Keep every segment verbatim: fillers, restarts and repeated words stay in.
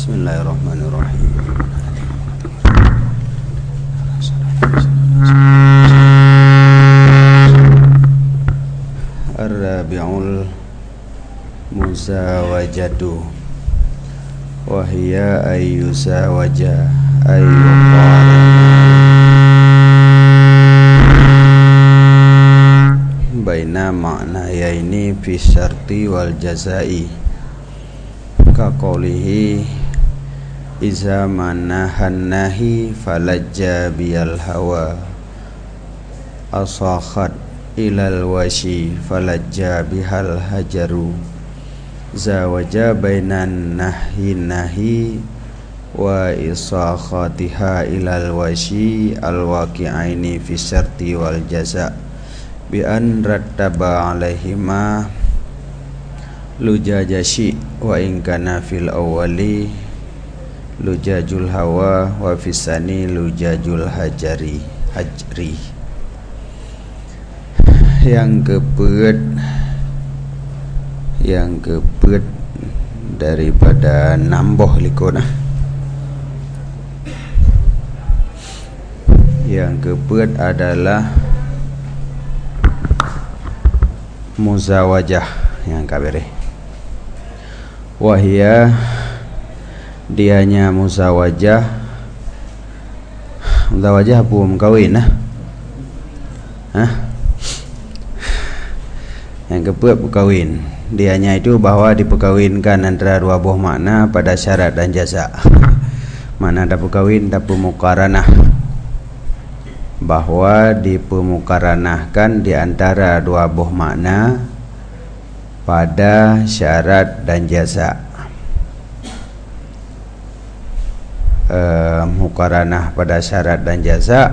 Bismillahirrahmanirrahim. Ar-rabi'ul muzawajatu wa hiya ayyuzawaja ayyuqara baina makna yaini fi syarti wal jazai ka qawlihi iza manahan nahi falajja biyal hawa asakhat ilal washi falajja bihal hajaru zawaja bainan nahi nahi wa isakhatiha ilal washi alwaqi'aini fi syarti wal jaza bi an rattaba alaihima lujajashi wa in kana fil awwali lujajul hawa wa fisani lujajul hajari hajri. Yang keempat, yang keempat daripada nambah likona. Yang keempat adalah muzawajah yang kabere. Wahia dianya muzawajah. Muzawajah apa mengkawin nah? Hah? Yang keempat perkahwin. Dianya itu bahawa diperkahwinkan antara dua buah makna pada syarat dan jaza. Mana ada perkahwin dan pemukaranah, bahawa dipemukaranahkan di antara dua buah makna pada syarat dan jaza. E, mukaranah pada syarat dan jaza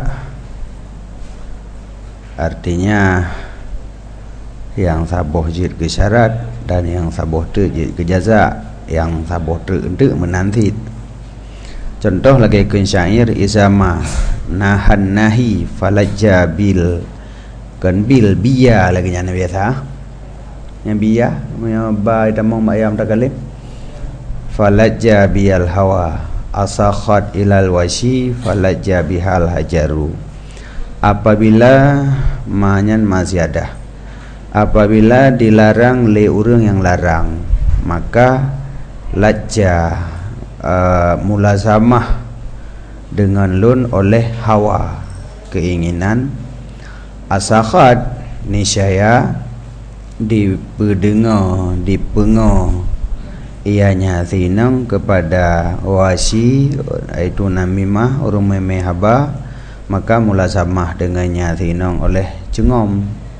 artinya yang saboh jid ke syarat dan yang saboh tu jid ke jaza, yang saboh tu untuk menanti. Contoh lagi kun syair izama nahan nahi falajja bil kan bil biya lagi nya biasa. Yang biya punya ba tamang ayam takalim. Falajja bil hawa asakhat ilal washi falajja bihal hajaru. Apabila manyan maziyadah, apabila dilarang le urang yang larang, maka lajja uh, mulazamah dengan lun oleh hawa keinginan, asakhat niscaya dipendengar dipengar ianya sinang kepada wasi iaitu namimah urang memeh haba, maka mulazamah dengannya sinang oleh cengom.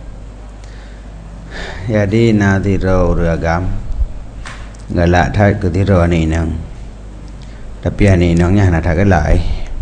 Jadi nadiro ragam galak thai ketiro ni nang, tapi ani nangnya nak thai galak.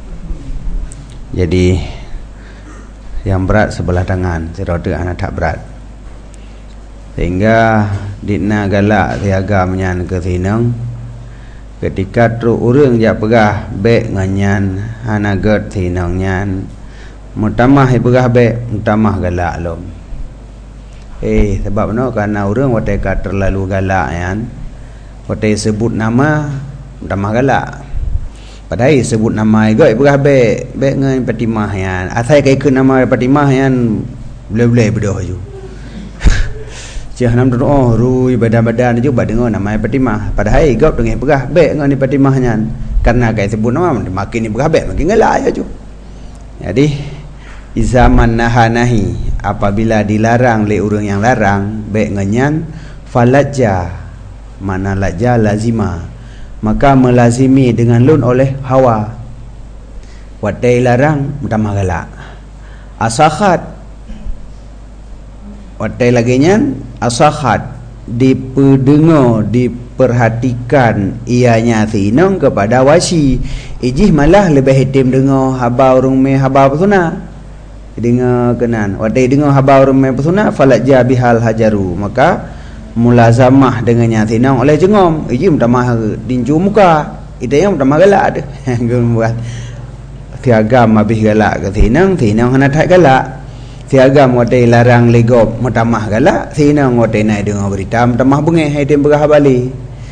Jadi yang berat sebelah tangan, seroda anak tak berat, sehingga dina galak tiagam nyan ke sinang ketika tru urang ja pegah be nganyan hanagat sinang nyan mutamah pegah be mutamah galak lom. Eh sebab no karena orang wateka terlalu galak kan, watai sebut nama mutamah galak, padahal sebut nama igoi pegah be be ngai Fatimah yan, asai kai ke nama Fatimah yan boleh-boleh bedoh ju. Cih nam oh rui badan-badan juga dengar nama Fatimah, padahal igop dengan pegah be ngai Fatimah yan, karena kai sebut nama makin ni pegah be makin galak aja ju. Jadi izaman nahanahi, apabila dilarang le urang yang larang be nganyan falajja mana lajja lazima, maka melazimi dengan lun oleh hawa wadai larang mutamah galak. Asakhat wadai lagi nyan asakhat dipendengar diperhatikan ianya sinang kepada wasi, ijih malah lebih hitim dengar haba urang me haba pesona dengar kenan wadai dengar habar rumai pesona falajja bihal hajaru, maka mulazamah dengannya tinang oleh jengom iji mutamah dinju muka ida yang mutamah galak ada buat tiagam habis galak ke tinang tinang hana tak galak, tiagam wadai larang legop mutamah galak tinang wadai naik dengar berita mutamah bengeh hai dem berah bali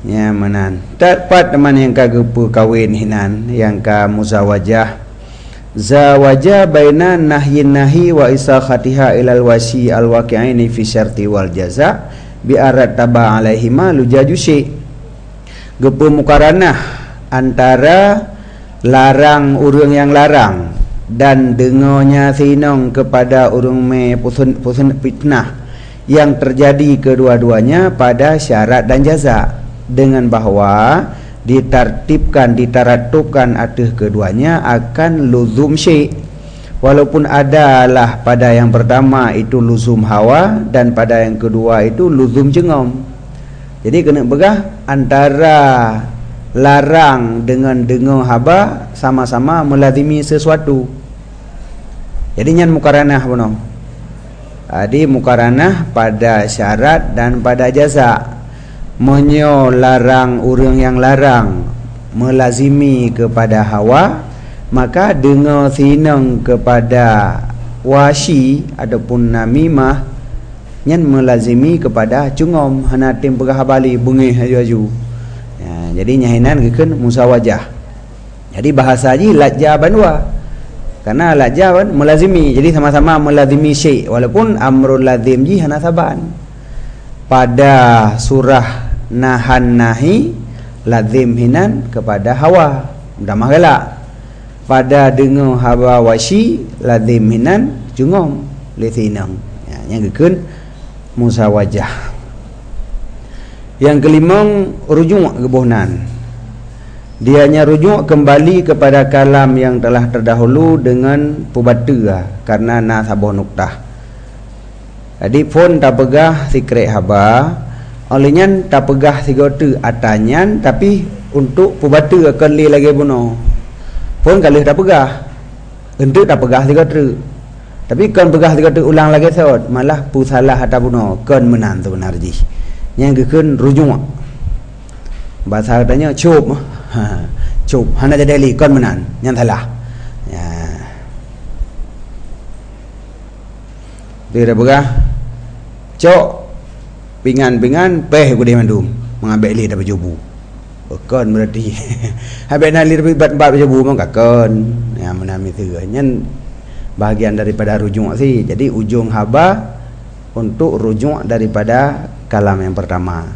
nya menan dapat teman yang kagepu kawin hinan yang ka muzawajah zawajah baina nahyin nahi wa isakhatiha ilal wasi al waqi'aini fi syarti wal jaza bi arat taba alaihi ma lujajusi gepu mukaranah antara larang urang yang larang dan dengonya sinong kepada urang me pusun pusun fitnah yang terjadi kedua-duanya pada syarat dan jaza, dengan bahwa ditartibkan ditaratubkan atas keduanya akan luzum syai', walaupun adalah pada yang pertama itu luzum hawa dan pada yang kedua itu luzum jengom. Jadi kena begah antara larang dengan dengar haba sama-sama melazimi sesuatu. Jadi nyan mukaranah benar. Adi mukaranah pada syarat dan pada jaza. Menyo larang urang yang larang melazimi kepada hawa, maka dengar sinang kepada wasi ataupun namimah nyan melazimi kepada cungom hana tim pegah bali bengih haju-haju. Ya, jadi nyahinan kekeun musawajah. Jadi bahasa haji lajja banwa. Karena lajja kan melazimi, jadi sama-sama melazimi syai' walaupun amrul lazim ji hana saban. Pada surah nahan nahi lazim hinan kepada hawa damah galak. Pada dengar hawa wasi lazim hinan jungom lithinang. Ya, yang kekeun musawajah. Yang kelima rujuk kebuhnan. Dianya rujuk kembali kepada kalam yang telah terdahulu dengan pubata karena na sabuh nuktah. Jadi pun tak pegah sikret haba, olehnya tak pegah sigota atanyan, tapi untuk pubata akan li lagi bunuh. Pun kalau tak pegah, untuk tak pegah sigota. Tapi kan pegah sigota ulang lagi saud, malah pu salah atau bunuh kan menan tu benar ji. Yang kekeun rujuk. Bahasa katanya cup. Ha, cup hana jadi li kon menan yang salah. Ya. Dia berah. Cok pingan-pingan peh ku dia mandum mengambil li dapat jubu. Kon berarti. Habis nak li dapat bat-bat jubu mong kakon. Ya menami tu nyen bahagian daripada rujuk sih. Jadi ujung haba untuk rujuk daripada kalam yang pertama.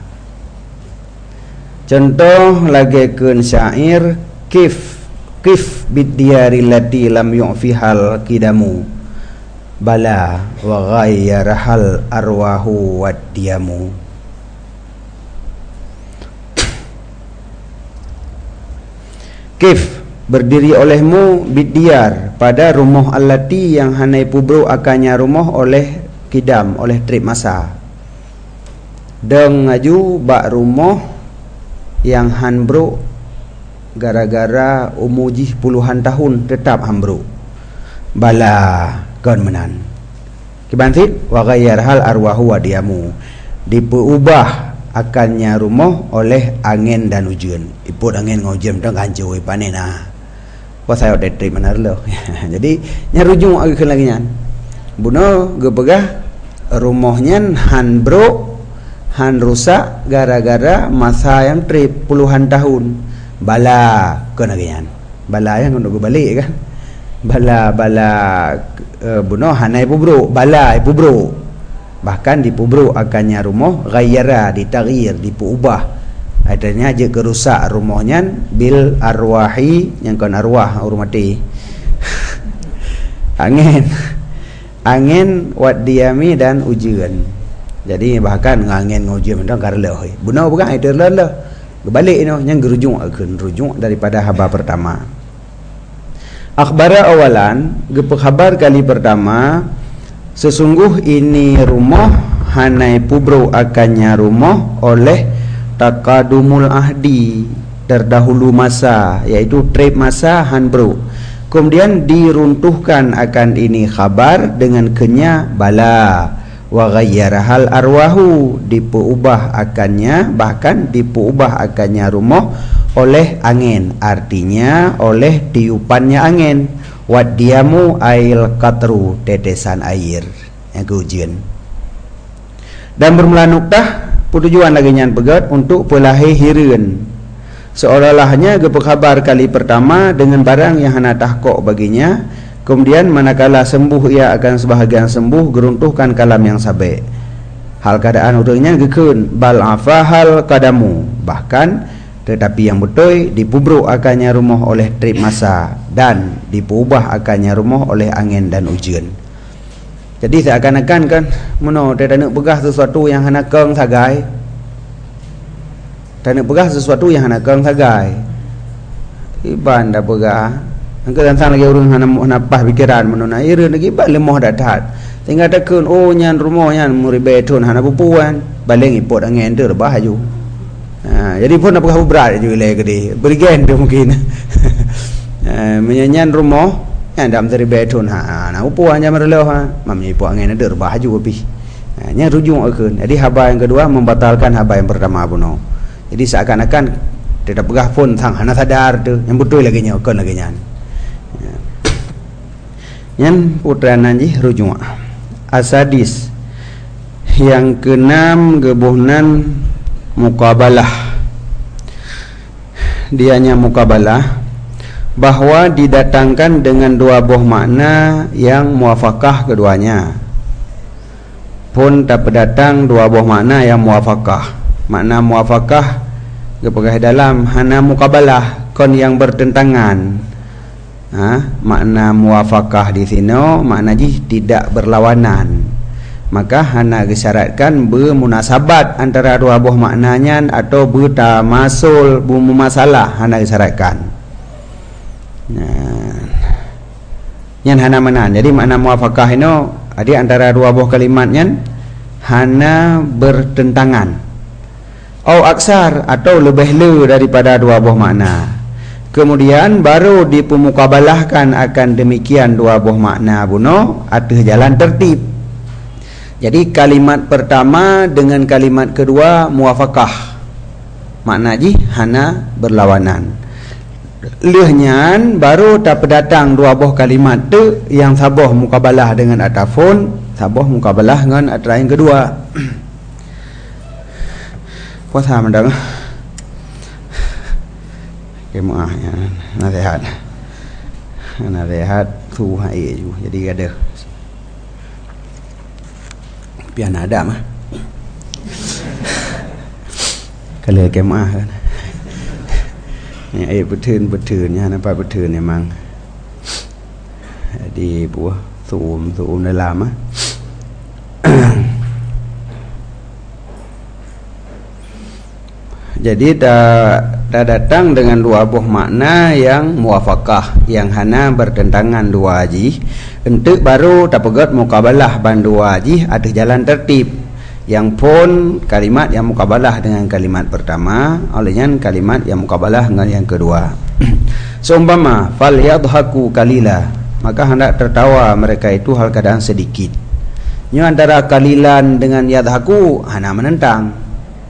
Contoh lagi kun syair kif kif bidyari lati lam yu'fihal kidamu bala wa ghayyarahal arwahu waddiyamu. Kif berdiri olehmu bidyar pada rumah allati yang hanai pubro akannya rumah oleh kidam oleh trip masa deng ngaju bak rumah yang hanbro gara-gara umuji puluhan tahun tetap hanbro bala kon menan kibantit wa ghayyarhal arwahu wadiyamu dipeubah akannya rumah oleh angin dan hujan. Iput angin ngojam dak hancur panena apa saya ada trip mana lo. Jadi nyarujuk lagi lagi nyan buno gepegah rumahnya hanbro han rusak gara-gara masa yang trip puluhan tahun bala kena gian bala yang untuk balik kan bala bala uh, buno hanai pubro bala pubro bahkan di pubro akannya rumah ghayyara ditaghyir diubah adanya aja kerusak rumahnya bil arwahi yang kan arwah urang mati angin angin wadiyami dan ujian. Jadi bahkan ngangin ngujum ndang karleh buno bukan itu lah balik ino yang gerujuk akan rujuk daripada haba pertama. Akhbara awalan gepek khabar kali pertama sesungguh ini rumah hanai pubro akannya rumah oleh takadumul ahdi terdahulu masa yaitu trip masa hanbro. Kemudian diruntuhkan akan ini khabar dengan kenya bala wa ghayyarahal arwahu dipeubah akannya bahkan dipeubah akannya rumah oleh angin artinya oleh tiupannya angin wadiyamu ail katru tetesan air yang kehujan dan bermula nuktah Tujuan lagi nyan pegat untuk pelahir hireun. Seolah-olahnya berkhabar kali pertama dengan barang yang hana tahkok baginya. Kemudian manakala sembuh ia akan sebahagian sembuh geruntuhkan kalam yang sabek. Hal keadaan urangnya gekeun bal afahal kadamu, bahkan tetapi yang betul dipubruk akannya rumah oleh trip masa dan diubah akannya rumah oleh angin dan hujan. Jadi seakan-akan kan meno dia nak pegah sesuatu yang hana keng sagai. Tak nak pegah sesuatu yang hana keng sagai. Iban dah pegah. Angka dan sang lagi urang hana hana pas pikiran meno na ira lagi ba lemah datat. Tinggal tekun oh nyan rumah nyan muribe tun hana pupuan baleng ipot angin tu bahaju. Ha, jadi pun nak pegah berat je wilayah gede. Berigen tu mungkin. Ha, menyanyian rumah yang dalam dari betun ha na upuan jam relah ha mamnya ipu angin ada bahaju api. Ha, nya rujuk akeun. Jadi haba yang kedua membatalkan haba yang pertama puno. Jadi seakan-akan tidak pegah pun sang hana sadar tu yang betul lagi nya akeun lagi nyan. Yang putranan ji rujuk asadis yang keenam gebuhnan mukabalah. Dianya mukabalah bahwa didatangkan dengan dua buah makna yang muafakah keduanya. Pun tak datang dua buah makna yang muafakah. Makna muafakah kepegah dalam hana mukabalah kon yang bertentangan. Ha, makna muafakah di sini makna ji tidak berlawanan. Maka hana disyaratkan bermunasabat antara dua buah maknanya atau bertamasul bermasalah hana disyaratkan. Nah, yang hana menan. Jadi makna muafakah ini ada antara dua buah kalimatnya hana bertentangan. Au aksar atau lebih le daripada dua buah makna. Kemudian baru dipemukabalahkan akan demikian dua buah makna buno atas jalan tertib. Jadi kalimat pertama dengan kalimat kedua muafakah. Makna ji hana berlawanan. Lehnyan baru tak datang dua buah kalimat tu yang sabah mukabalah dengan atafun, sabah mukabalah dengan atau yang kedua. Puasa mendang. Kemaah ya, nasihat. Nasihat tu hai ju. Jadi ada pian ada mah. Kalau kemaah kan. Ni ai betul-betulnya nampak betul memang. Di buah suum suum dalam ah. Jadi dah, dah datang dengan dua buah makna yang muafakah, yang hana bertentangan dua haji. Untuk baru tak pegat mukabalah ban dua haji ada jalan tertib. Yang pun kalimat yang mukabalah dengan kalimat pertama, olehnya kalimat yang mukabalah dengan yang kedua. Seumpama fal yadhaku kalila, maka hendak tertawa mereka itu hal keadaan sedikit. Nyo antara kalilan dengan yadhaku hana menentang.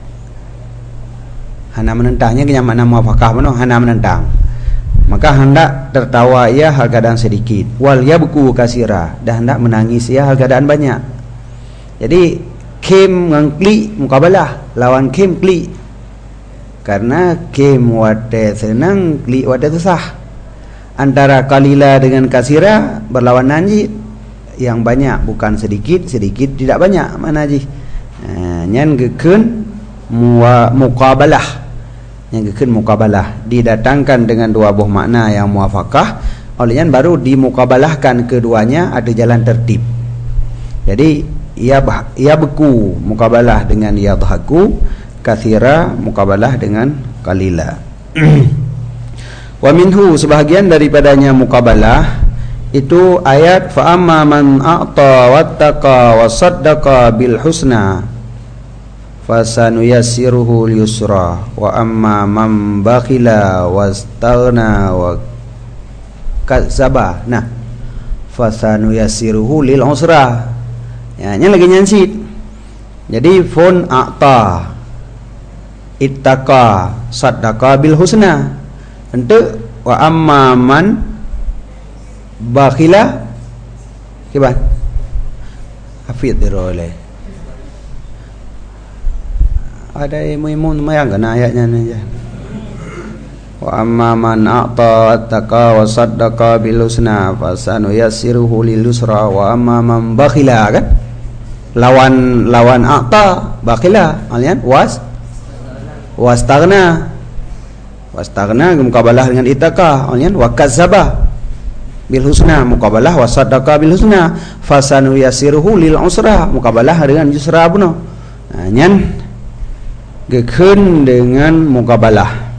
Hana menentangnya kena makna muafakah mano hana menentang. Maka hendak tertawa ia hal keadaan sedikit. Wal yabku kasira, dah hendak menangis ia hal keadaan banyak. Jadi kim dengan kli mukabalah lawan kim kli. Karena kim wate senang, kli wate susah. Antara kalila dengan kasira berlawanan ji. Yang banyak bukan sedikit, sedikit tidak banyak mana ji. Ha, nyan gekeun muqabalah. Yang gekeun muqabalah didatangkan dengan dua buah makna yang muafakah, olehnya baru dimukabalahkan keduanya ada jalan tertib. Jadi ia bah, ia beku mukabalah dengan yadhaku, kathira mukabalah dengan qalila. Wa minhu sebahagian daripadanya mukabalah itu ayat fa amma man a'ta wattaqa wasaddaqa bil husna fasanuyassiruhu yusra wa amma man bakhila wastaghna wa kadzaba nah fasanuyassiruhu lil usra. Ya, nya lagi nyansit. Jadi fun a'ta ittaqa saddaqa bil husna. Untuk wa amma man bakhila kiban hafid dirole ada imun mayang kena ayatnya aja. Wa amma man a'ta wattaqa wa saddaqa bil husna fasanuyassiruhu lil yusra wa amma man bakhila kan? Lawan lawan a'ta bakhila kalian was wastaghna wastaghna mukabalah dengan ittaqah kalian wa kazzaba bil husna mukabalah wa saddaqa bil husna fasanuyassiruhu lil usra mukabalah dengan yusra buno. Nah, nyan gekeun dengan mukabalah.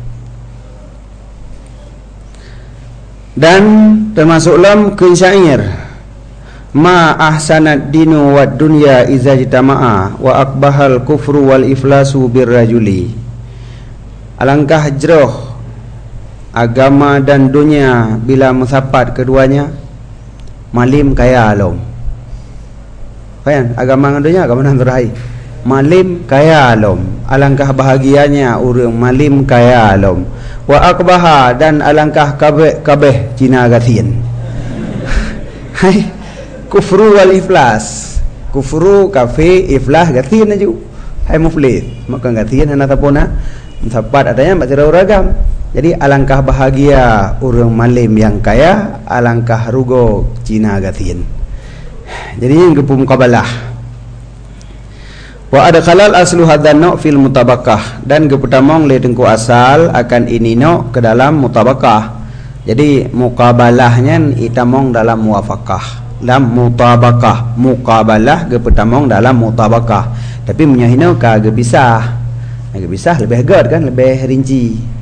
Dan termasuk lam kun syair ma ahsanad dinu wad dunya iza jitama'a wa akbahal kufru wal iflasu birrajuli. Alangkah jroh agama dan dunia bila musapat keduanya malim kaya alom. Kan agama dan dunia agama dan terakhir malim kaya alom. Alangkah bahagianya urang malim kaya alom. Wa akbaha dan alangkah kabeh kabeh Cina gatien. Hai kufru wal iflas. Kufru kafe iflas gatien aju. Hai muflis maka gatien hana tapona sapat adanya mak tira ragam. Jadi alangkah bahagia urang malim yang kaya, alangkah rugo Cina gatien. Jadi yang gepu mukabalah. Wa adkhalal aslu hadzan no fil mutabaqah dan geputamong le tengku asal akan ini no ke dalam mutabaqah. Jadi mukabalahnya itamong dalam muwafaqah. Dalam mutabaqah, mukabalah geputamong dalam mutabaqah. Tapi menyahino ka ge pisah. Ge pisah lebih god kan, lebih rinci.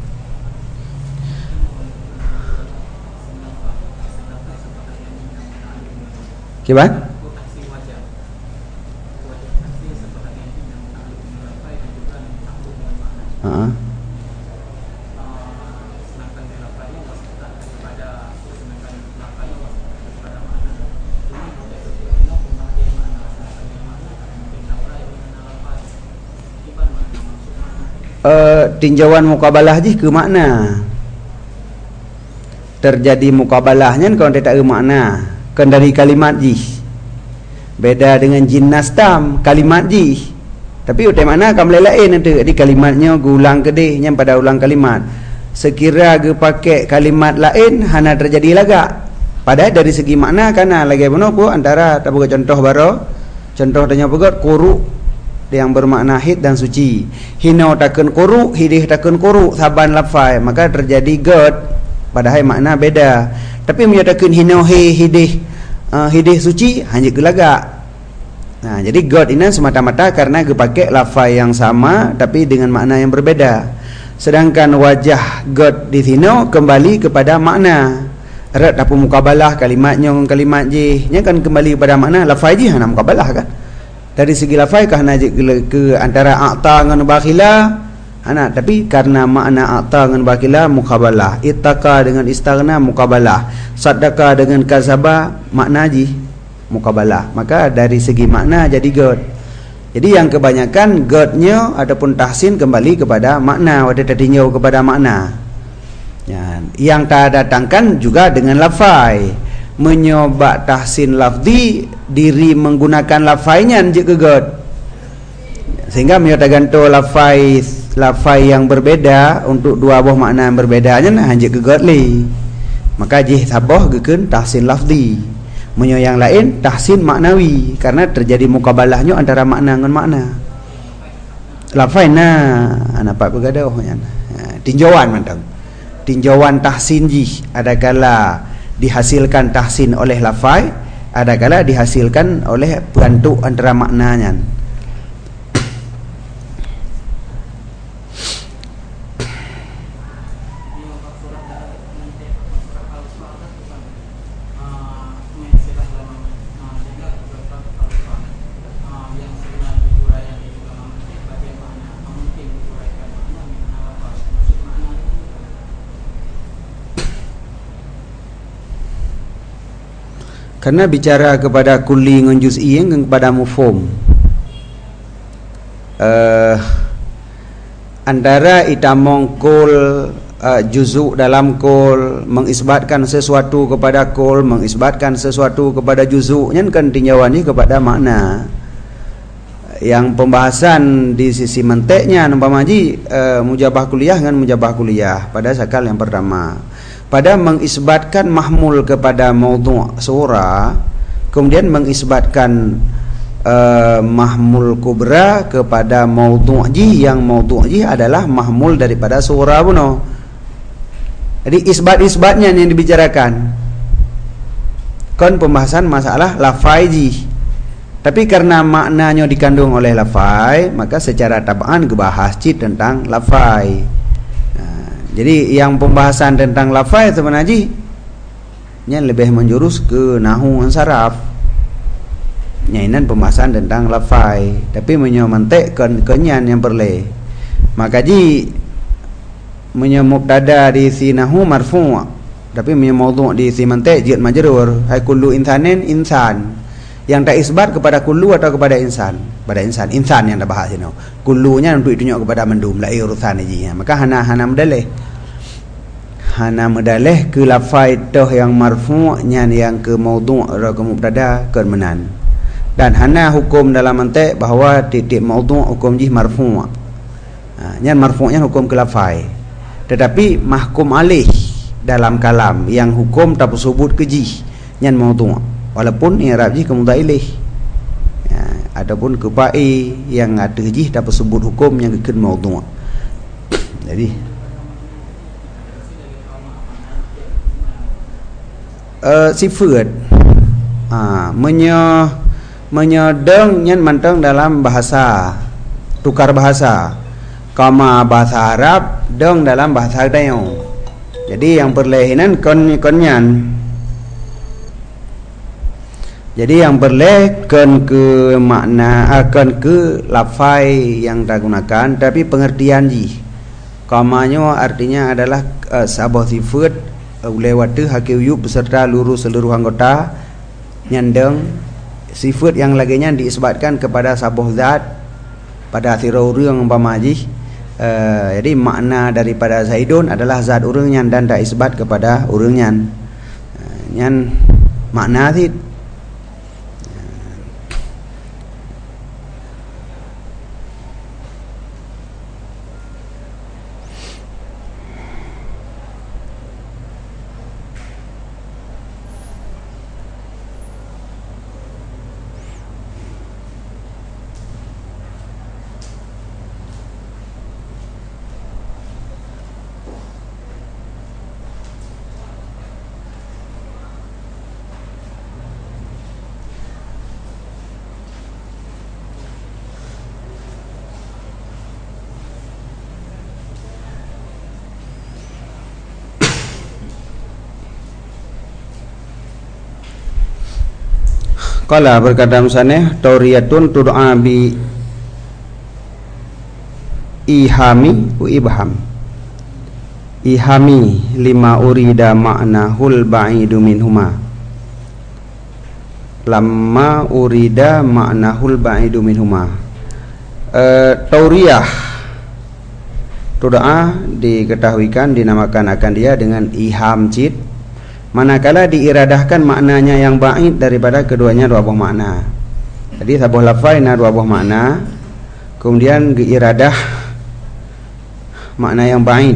Kibat? Uh-huh. Uh, tinjauan mukabalah je ke makna terjadi mukabalahnya kalau tidak ke makna kan dari kalimat ji beda dengan jinnas tam kalimat ji tapi utai makna kamu lain ada di kalimatnya gulang kedih yang pada ulang kalimat sekira ge pakai kalimat lain hana terjadi laga padahal dari segi makna kana lagi benar ku antara tak buka contoh baro contoh tanya pegot kuru yang bermakna hid dan suci hino takun kuru hidih takun kuru saban lafai maka terjadi god padahal makna beda tapi menyatakan hino he hidih uh, hidih suci hanya gelaga. Nah, jadi god ini semata-mata karena dipakai lafaz yang sama tapi dengan makna yang berbeda. Sedangkan wajah god di sini kembali kepada makna. Erat apa mukabalah kalimatnya dengan kalimat je, nya kan kembali kepada makna lafaz je hana mukabalah kan. Dari segi lafaz kah hana ke antara a'ta dengan bakhila hana tapi karena makna a'ta dengan bakhila mukabalah, ittaqa dengan istaghna mukabalah, saddaqa dengan kazaba makna je mukabalah. Maka dari segi makna jadi god. Jadi yang kebanyakan godnya ataupun tahsin kembali kepada makna, wada tertinjau kepada makna ya. Yang tak datangkan juga dengan lafai menyoba tahsin lafzi diri menggunakan lafainya je ke god sehingga menyatakan to lafai lafai yang berbeda untuk dua buah makna yang berbedanya nah je ke god li maka je saboh gekeun tahsin lafzi menyo yang lain tahsin maknawi karena terjadi mukabalahnya antara makna dengan makna lafai nah nampak begadoh nya tinjauan mantap tinjauan tahsin ji ada kala dihasilkan tahsin oleh lafai ada kala dihasilkan oleh bentuk antara maknanya. Karena bicara kepada kulli dengan juz'i dengan kepada mufhum uh, antara itamong kul uh, juzuk dalam kul mengisbatkan sesuatu kepada kul mengisbatkan sesuatu kepada juzuknya kan tinjauannya kepada makna yang pembahasan di sisi menteknya umpama haji uh, mujabah kuliah dengan mujabah kuliah pada sakal yang pertama, pada mengisbatkan mahmul kepada maudhu' surah, kemudian mengisbatkan uh, mahmul kubra kepada maudhu' ji, yang maudhu' ji adalah mahmul daripada surah buno. Jadi isbat-isbatnya yang dibicarakan kon pembahasan masalah lafai ji. Tapi karena maknanya dikandung oleh lafai, maka secara tabaan kebahas cit tentang lafai. Nah, jadi yang pembahasan tentang lafai sebenarnya nya lebih menjurus ke nahu dan saraf. Nyainan pembahasan tentang lafai, tapi menyomantek ke kenyan yang perle. Maka ji menyemubtada di si nahu marfu', tapi menyemudhu di si mantek jid majrur. Hai kullu insanin insan, yang tak isbat kepada kullu atau kepada insan, pada insan, insan yang dah bahas ini. Kullunya untuk ditunjuk kepada mendum la urusan ini. Maka hana hana medalih. Hana medalih ke lafai toh yang marfu' nya yang ke maudhu' atau ke mubtada ke menan. Dan hana hukum dalam mantek bahawa titik maudhu' hukum jih marfu'. Ha, nya marfu'nya hukum ke lafai. Tetapi mahkum alih dalam kalam yang hukum tak bersebut ke jih nya maudhu'. Walaupun i'rab ji ke mudhaf ilaih, ya, ataupun ke fa'i yang ada ji dapat sebut hukum yang kekin maudhu'. Jadi uh, sifat uh, menye menyedeng yang manteng dalam bahasa, tukar bahasa, kama bahasa Arab deng dalam bahasa Dayu. Jadi yang perlehinan kon konyan. Jadi yang berlekon ke makna akan ke lafai yang digunakan, tapi pengertian ji kamanya artinya adalah uh, sabah sifat uh, lewat hakiyu beserta lurus seluruh anggota nyandeng sifat yang laginya diisbatkan kepada sabah zat pada akhir urang umpama ji. Uh, jadi makna daripada Zaidun adalah zat urangnya dan tak isbat kepada urangnya. Uh, nyan makna sih. Qala berkata misalnya tauriyatun tud'a bi ihami wa ibham. Ihami lima urida ma'nahul ba'idu minhuma. Lamma urida ma'nahul ba'idu minhuma. uh, Tauriyah tud'a diketahuikan dinamakan akan dia dengan iham cid, manakala diiradahkan maknanya yang ba'id daripada keduanya dua buah makna. Jadi sebuah lafaz na dua buah makna, kemudian diiradah makna yang ba'id.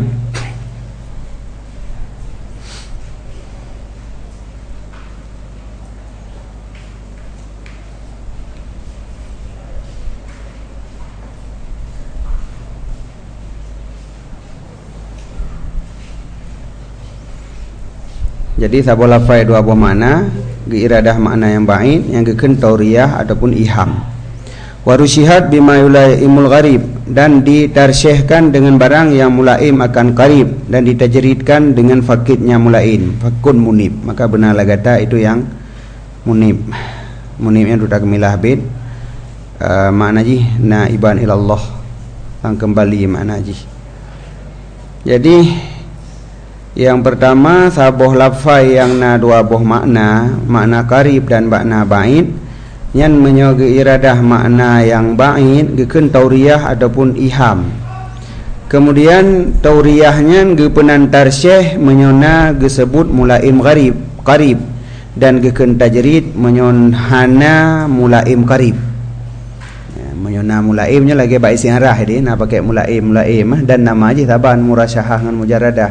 Jadi sebuah lafaz dua buah makna, diiradah makna yang ba'id yang keken tauriyah ataupun iham. Warusyihat bima yulaimul gharib, dan ditarsyihkan dengan barang yang mulaim akan qarib, dan ditajridkan dengan fakidnya mulaim, fakun munib. Maka benar lagata itu yang munib. Munibnya sudah kemilah bid uh, makna ji naiban ilallah, yang kembali makna ji. Jadi yang pertama sabuh lafaz yang na dua buah makna, makna qarib dan makna ba'id, yang menyogi iradah makna yang ba'id gekeun tauriyah ataupun iham. Kemudian tauriyahnya ge penantar syekh menyona gesebut mulaim qarib, qarib, dan gekeun tajrid menyon hana mulaim qarib. Ya, menyuna mulaimnya lagi baik siarah dia nak pakai mulaim mulaim dan nama aja taban murasyahah dengan mujaradah.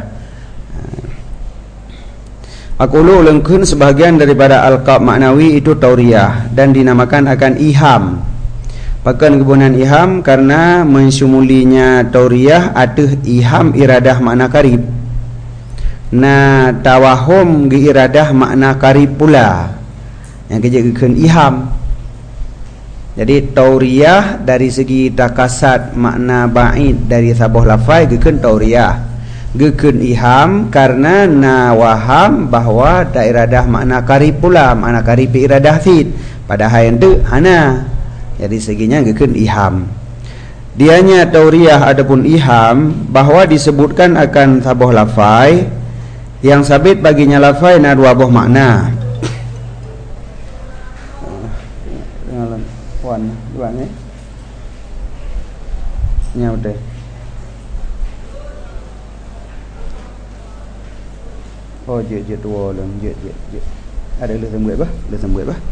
Aqulu lengkun sebahagian daripada alqab maknawi itu tauriyah dan dinamakan akan iham. Pakan kebunan iham karena mensumulinya tauriyah ada iham iradah makna karib. Na tawahum ge iradah makna karib pula. Yang kejegeun iham. Jadi tauriyah dari segi takasat makna ba'id dari sabuh lafaz gekeun tauriyah. Gekeun iham karena na waham bahawa da iradah makna karib pula, makna karib iradah sid. Padahal yang tu hana. Jadi seginya gekeun iham. Dianya tauriyah adapun iham bahawa disebutkan akan sabuh lafaz yang sabit baginya lafaz na dua buah makna. Wan dua ni. Nya udah. Oh je je dua lem je je je. Ada lu sembuh bah? Lu sembuh bah?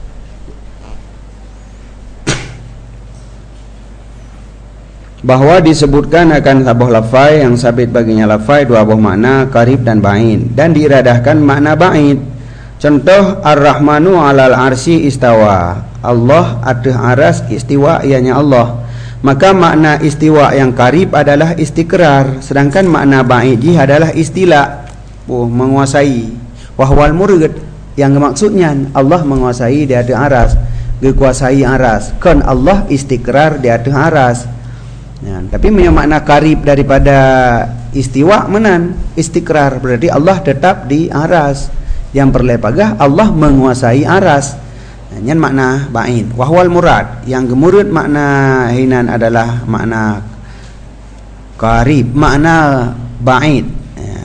Bahawa disebutkan akan sebuah lafaz yang sabit baginya lafaz dua buah makna qarib dan ba'id dan diiradahkan makna ba'id. Contoh Ar-Rahmanu 'alal arsy istawa. Allah atas aras istiwa ianya Allah. Maka makna istiwa yang qarib adalah istikrar, sedangkan makna ba'id adalah istila, oh, menguasai. Wahwal murid yang maksudnya Allah menguasai di atas aras, dikuasai aras. Kan Allah istikrar di atas aras. Ya, tapi makna karib daripada istiwa menan istikrar, berarti Allah tetap di aras. Yang perlepagah Allah menguasai aras. Yang makna ba'id. Wahwal murad yang gemurut makna hinan adalah makna karib, makna ba'id. Ya.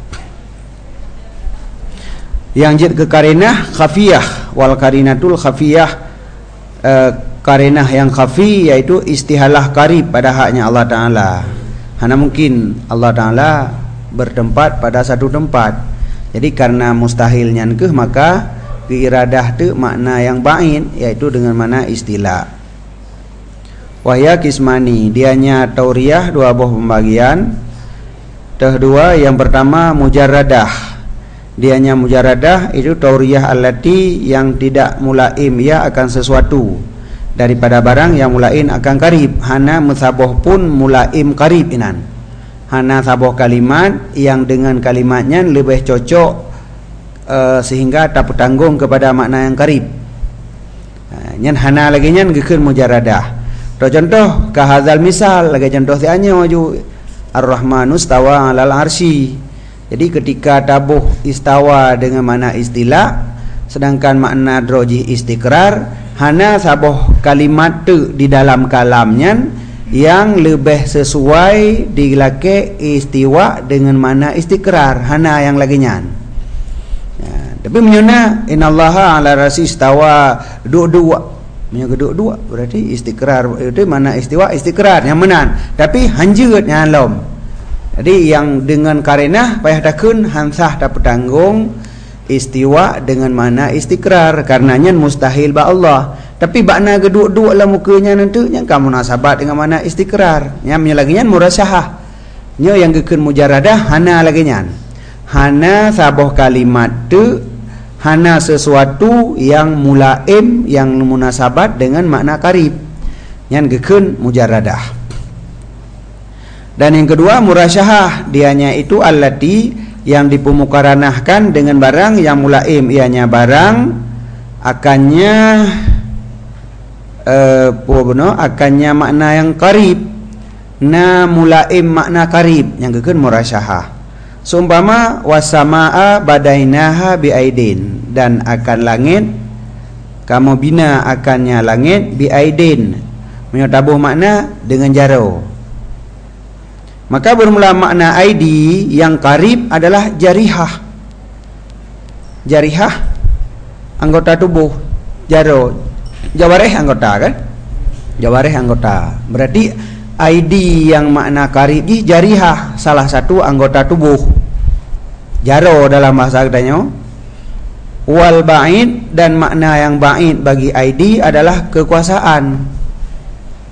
Yang jid ke karinah khafiyah wal karinatul khafiyah. Uh, Karenah yang khafi yaitu istihalah karib pada haknya Allah Ta'ala. Hanya mungkin Allah Ta'ala bertempat pada satu tempat. Jadi karena mustahilnya ke maka keiradah tu makna yang ba'id yaitu dengan mana istilah. Wahya kismani, dianya tauriyah dua buah pembagian. Kedua yang pertama mujarradah. Dianya mujarradah itu tauriyah allati yang tidak mulaim ya akan sesuatu daripada barang yang mulain akan karib. Hana musaboh pun mulaim karib inan. Hana saboh kalimat yang dengan kalimatnya lebih cocok uh, sehingga tak bertanggung kepada makna yang karib. Uh, nyan hana lagi nyan gekeun mujarradah. Contoh kahazal misal lagi contoh tianya maju Ar-Rahmanu istawa 'alal arsy. Jadi ketika tabuh istawa dengan makna istilah sedangkan makna drojih istikrar, hana sabuh kalimat tu di dalam kalamnya yang lebih sesuai dilake istiwa dengan mana istikrar, hana yang laginya. Ya, tapi menyuna innallaha 'ala arsy istawa dua-dua. Punya kedua-dua berarti istikrar itu mana istiwa istikrar yang menan. Tapi hanjeut yang lom. Jadi yang dengan karenah payah takun hansah tak bertanggung istiwa dengan mana istikrar karenanya mustahil ba Allah. Tapi bakna geduk-duk lah mukanya nanti yang kamu nasabat dengan mana istikrar. Yang menyalaginya murasyahah. Nya yang gekeun mujarradah hana laginya. Hana sabuh kalimat tu hana sesuatu yang mulaim yang munasabat dengan makna karib. Yang gekeun mujarradah. Dan yang kedua murasyahah, dianya itu allati yang dipemukaranahkan dengan barang yang mulaim, ianya barang akannya eh uh, akannya makna yang karib. Na mulaim makna karib yang gekeun murasyahah. Seumpama wasamaa badainaha biaidin, dan akan langit kamu bina akannya langit biaidin, menyatabuh makna dengan jaro. Maka bermula makna aidi yang karib adalah jarihah. Jarihah anggota tubuh, jaro jawareh anggota kan? Jawareh anggota. Berarti aidi yang makna karib di jarihah, salah satu anggota tubuh. Jaro dalam bahasa katanya. Wal ba'id, dan makna yang ba'id bagi aidi adalah kekuasaan.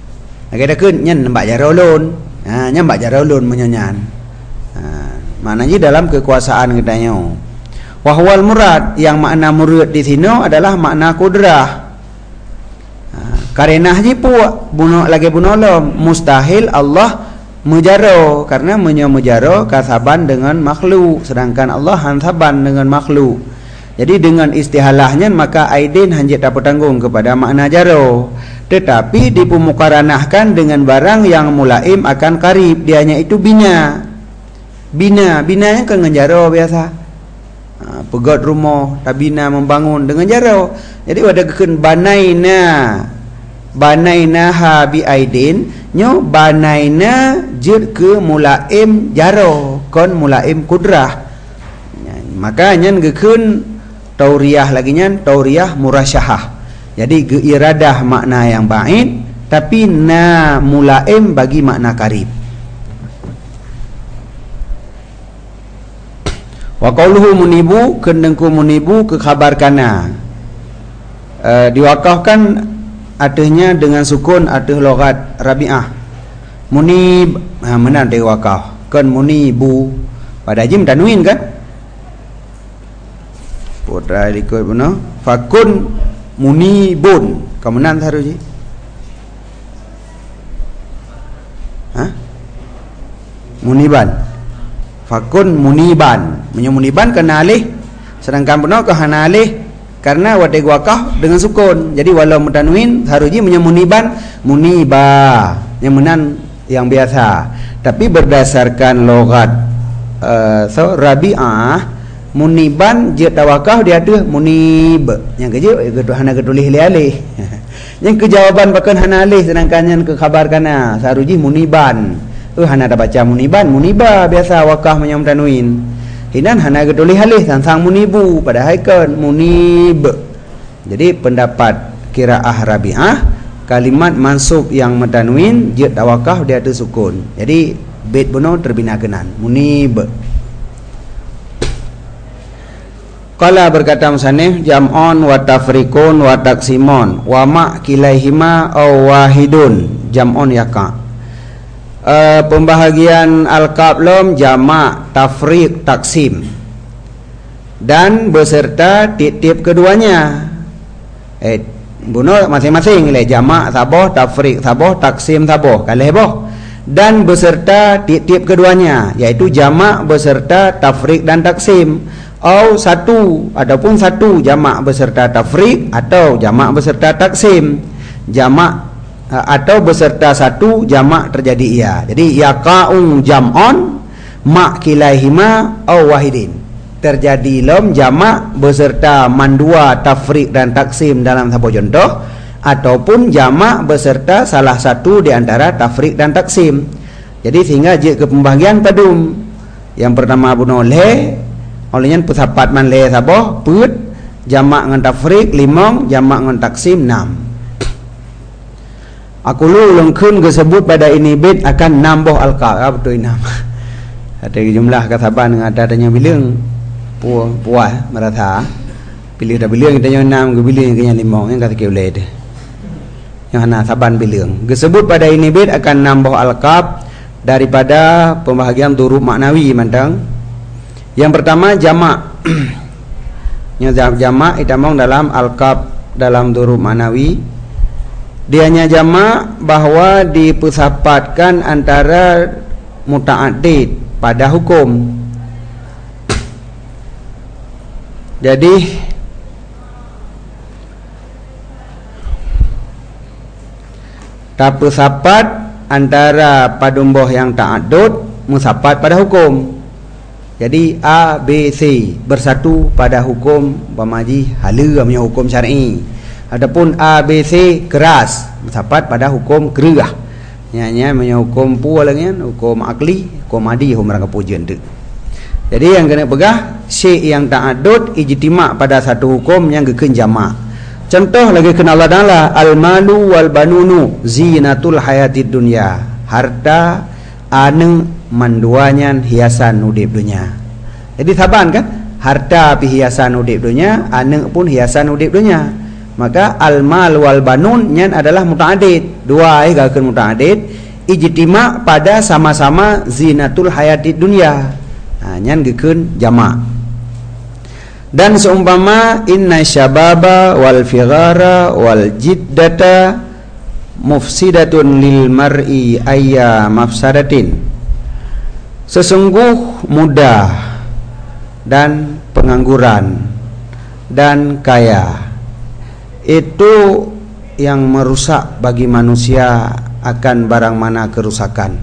Agak kun nyen mbak jaro ulun. Ha nyen mbak jaro ulun menyanyan. Ha maknanya dalam kekuasaan katanya. Wa huwal murad, yang makna murad di sini adalah makna kudrah. Ha karenah ji puak bunuh lagi bunolom mustahil Allah mujaro, karena menyo mujaro kasaban dengan makhluk, sedangkan Allah hansaban dengan makhluk. Jadi dengan istihalahnya maka aidin hanjit dapat tanggung kepada makna jaro, tetapi dipemukaranahkan dengan barang yang mulaim akan karib, dianya itu bina. Bina, binanya kan dengan jaro biasa. Ha, pegot rumah, tabina membangun dengan jaro. Jadi ada keken banaina banaina ha bi aidin nyo banaina jid ke mulaim jaro kon mulaim kudrah. Makanya gekun tauriyah lagi nyan tauriyah murasyahah. Jadi ge iradah makna yang ba'id tapi na mulaim bagi makna karib. Wa qauluhu munibu kendengku munibu ke khabar kana. Uh, diwakafkan adanya dengan sukun aduh logat rabi'ah. Munib ha menan dia wakaf. Kan munibu pada jim tanwin kan? Podra likoi benar. Fakun munibun. Kemenan taruh ji. Ha? Muniban. Fakun muniban. Menyo muniban kena alih. Sedangkan benar ke hana alih karena wadai wakaf dengan sukun. Jadi walau mutanwin haruji menyo muniban muniba. Yang menan yang biasa. Tapi berdasarkan logat uh, so rabi'ah muniban je tawakah dia ada munib. Yang kerja gedu hana gedulih lialih. Yang kejawaban bahkan hana alih, sedangkan yang ke khabar kana saruji muniban. Eh hana dah baca muniban, muniba biasa wakah menyam tanwin. Hinan hana gedulih alih sansang munibu pada haikon munib. Jadi pendapat qiraah rabi'ah kalimat mansub yang metanwin je tawakah dia ada sukun. Jadi bait benar terbina kenan munib. Qala berkata musannif jam'on wa tafrikun wa taksimun wa ma kilaihima aw wahidun jam'on yaqa. Uh, pembahagian al-qablum jamak, tafrik, taksim dan beserta tiap-tiap keduanya. Eh bunuh masing-masing le jamak saboh, tafrik saboh, taksim saboh, kalih boh. Dan beserta tiap-tiap keduanya, yaitu jamak beserta tafrik dan taksim. Atau satu ataupun satu jamak beserta tafrik atau jamak beserta taksim. Jamak atau beserta satu jamak terjadi ia. Jadi yaqa'u jam'on ma kilaihima aw wahidin. Terjadi lom jamak beserta mandua, tafrik dan taksim dalam satu contoh, ataupun jamak beserta salah satu di antara tafrik dan taksim. Jadi sehingga jika ke pembahagian padum yang pertama bunuh le olehnya pusapat man le saboh put jamak ngan tafrik limong, jamak ngan taksim enam. Aku lu lengkun disebut pada ini bait akan nambah al-qaf. Apa tu enam? Ada jumlah kasaban dengan adanya bilang puah puah merata. Pilih dah bilang kita yang enam, ke bilang ke yang limong yang kata kewleh deh. Yang hana saban bilang. Disebut pada ini bait akan nambah al-qaf daripada pembahagian huruf maknawi mantang. Yang pertama jamak. Yang jamak itamong dalam al-qaf dalam huruf maknawi. Dianya jamak bahwa dipusapatkan antara muta'addid pada hukum. Jadi tapusapat antara padumboh yang ta'addud musapat pada hukum. Jadi A, B, C bersatu pada hukum pemaji hala punya hukum syar'i. Adapun A, B, C keras sapat pada hukum gerah. Nyanya punya hukum pua lagi hukum akli, hukum adi, hukum rangka pujian tu. Jadi yang kena pegah syai' yang ta'addud ijtima' pada satu hukum yang gekun jamak. Contoh lagi kena Allah Ta'ala al-malu wal banunu zinatul hayatid dunya. Harta anu manduanyan hiasan udip dunia. Jadi saban kan harta pi hiasan udip dunia, anu pun hiasan udip dunia. Maka al-mal wal banun nyan adalah muta'adid. Dua eh gakeun muta'adid, ijtima pada sama-sama zinatul hayatid dunya. Nah, nyan gakeun jamak. Dan seumpama inna syababa wal fighara wal jiddata mufsidatun lil mar'i ayya mafsadatin. Sesungguh muda dan pengangguran dan kaya itu yang merusak bagi manusia akan barang mana kerusakan.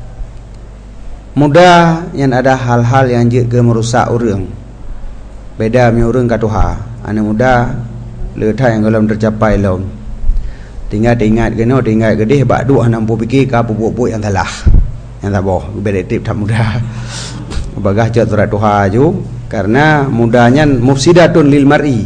Muda yang ada hal-hal yang juga merusak urang. Beda mi urang ka Tuhan. Anu muda leutah yang belum tercapai lom. Tinggal ingat kena tinggal gedeh bak duk nampu fikir ka pupuk-pupuk yang salah. Yang tak boh, beda tip tak muda. Bagah cat surat Tuhan ju karena mudanya mufsidatun lil mar'i.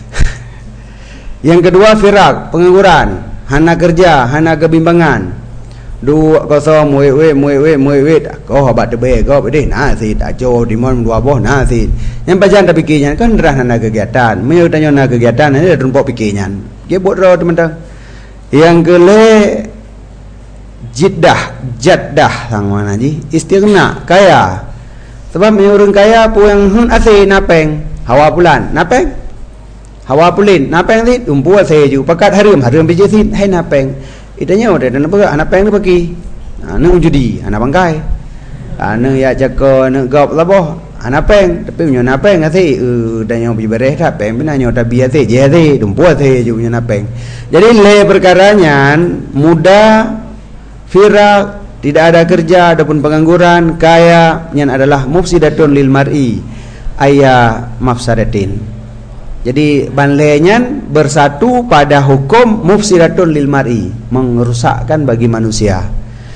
Yang kedua firak, pengangguran, hana kerja, hana kebimbangan. Dua kosong muwe muwe muwe kau habat tebe kau bedeh nasi tak jo di mon dua boh nasi. Yang pajan tak pikirnya kan derah hana kegiatan. Meu tanya hana kegiatan ini rumpok pikirnya. Dia buat ro teman-teman. Yang kele jiddah, jaddah sang mana ji? Istighna, kaya. Sebab meu orang kaya pu yang hun ase napeng, hawa bulan, napeng. Hawa pulin, napeng ni umpu ase ju, pakat harum, harum biji sin, hai napeng. Itanya udah dan apa? Napeng ni pergi. Anu judi, anak bangkai. Anu ya jaga, anu gop labo, napeng. Tapi punya napeng ase, uh, dan yang biji beres napeng, pina nyo tabi ase, je ase, umpu ase ju punya napeng. Jadi le perkaranya muda, firak, tidak ada kerja ataupun pengangguran, kaya, yang adalah mufsidatun lil mar'i ayya mafsadatin. Jadi banlenya bersatu pada hukum mufsidatun lil mar'i, merusakkan bagi manusia.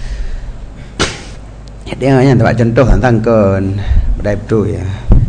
Dia hanya tempat contoh tentang kon bedai tu ya.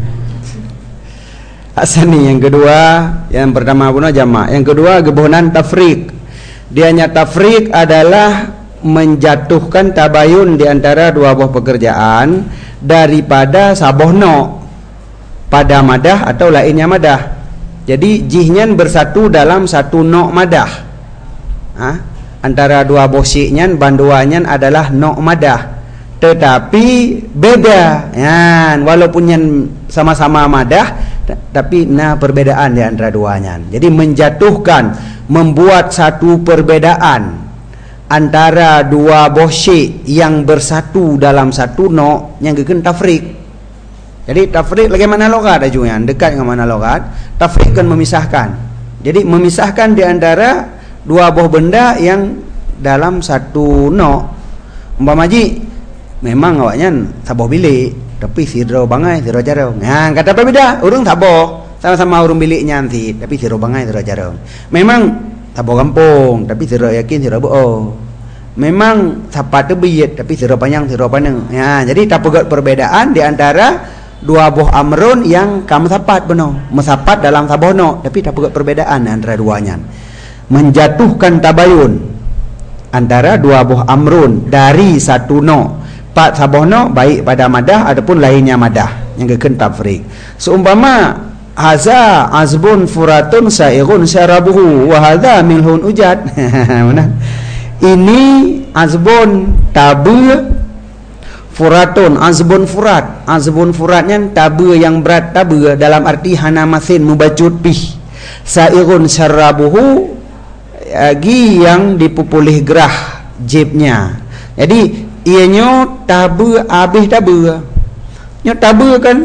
Asani yang kedua, yang pertama pun jamak, yang kedua gebonan tafriq. Dianya tafriq adalah menjatuhkan tabayun di antara dua buah pekerjaan daripada sabohno pada madah atau lainnya madah. Jadi jihnya bersatu dalam satu nok madah. Ha? Antara dua bosiknya banduannya adalah nok madah. Tetapi beda. Ya, walaupun yang sama-sama madah, tapi nah perbedaan di antara duanya. Jadi menjatuhkan, membuat satu perbedaan antara dua bosik yang bersatu dalam satu nok yang gegen tafriq. Jadi tafriq bagaimana logat ajunya dekat dengan mana logat. Tafriq kan memisahkan. Jadi memisahkan di antara dua buah benda yang dalam satu nok. Umpama ji memang awaknya saboh bilik tapi siro bangai siro jarong. Nah, kata apa beda? Urang saboh sama-sama urang biliknya nanti tapi siro bangai siro jarong. Memang saboh kampung tapi siro yakin siro boh. Memang sapat tebiyet tapi siro panjang siro paneng. Ya, jadi tak pegat perbedaan di antara dua buah amrun yang kamu sapat benar, mesapat dalam sabono, tapi tak pegat perbedaan antara duanya. Menjatuhkan tabayun antara dua buah amrun dari satu no. Pak sabono baik pada madah ataupun lainnya madah yang keken tafriq. Seumpama haza azbun furatun sa'ighun syarabuhu wa hadza milhun ujad. Mana? Ini azbun tabu furatun, azbun furat. Azbun furatnya tabu yang berat, tabu dalam arti hana masin mubacut pih. Sa'ighun syarabuhu lagi yang dipupulih gerah jibnya. Jadi ianya tabu habis tabu. Nyo tabu kan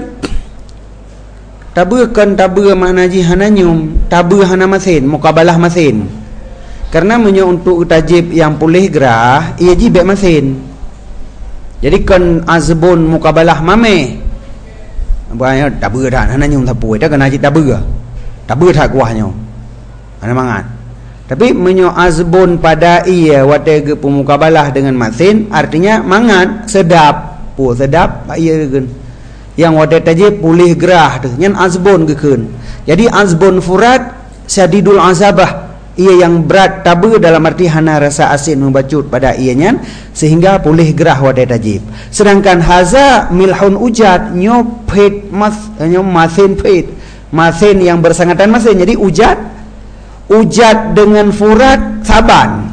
tabu kan tabu makna ji hana nyum, tabu hana masin, mukabalah masin. Karena menyo untuk tajib yang pulih gerah, ia ji bek masin. Jadi kan azbun mukabalah mame. Buaya tabu dah hana nyum tapu, dah kena ji tabu. Tabu tak kuahnya. Ana mangat. Tapi menyo azbun pada ia watege pemukabalah dengan masin, artinya mangat sedap. Pu sedap ia gen. Yang wate tajib pulih gerah tu, nyan azbun gekeun. Jadi azbun furat syadidul azabah. Ia yang berat tabu dalam arti hana rasa asin membacut pada ianya sehingga pulih gerah wate tajib. Sedangkan haza milhun ujad nyo pet mas nyo masin pet. Masin yang bersangatan masin. Jadi ujad ujad dengan furat saban.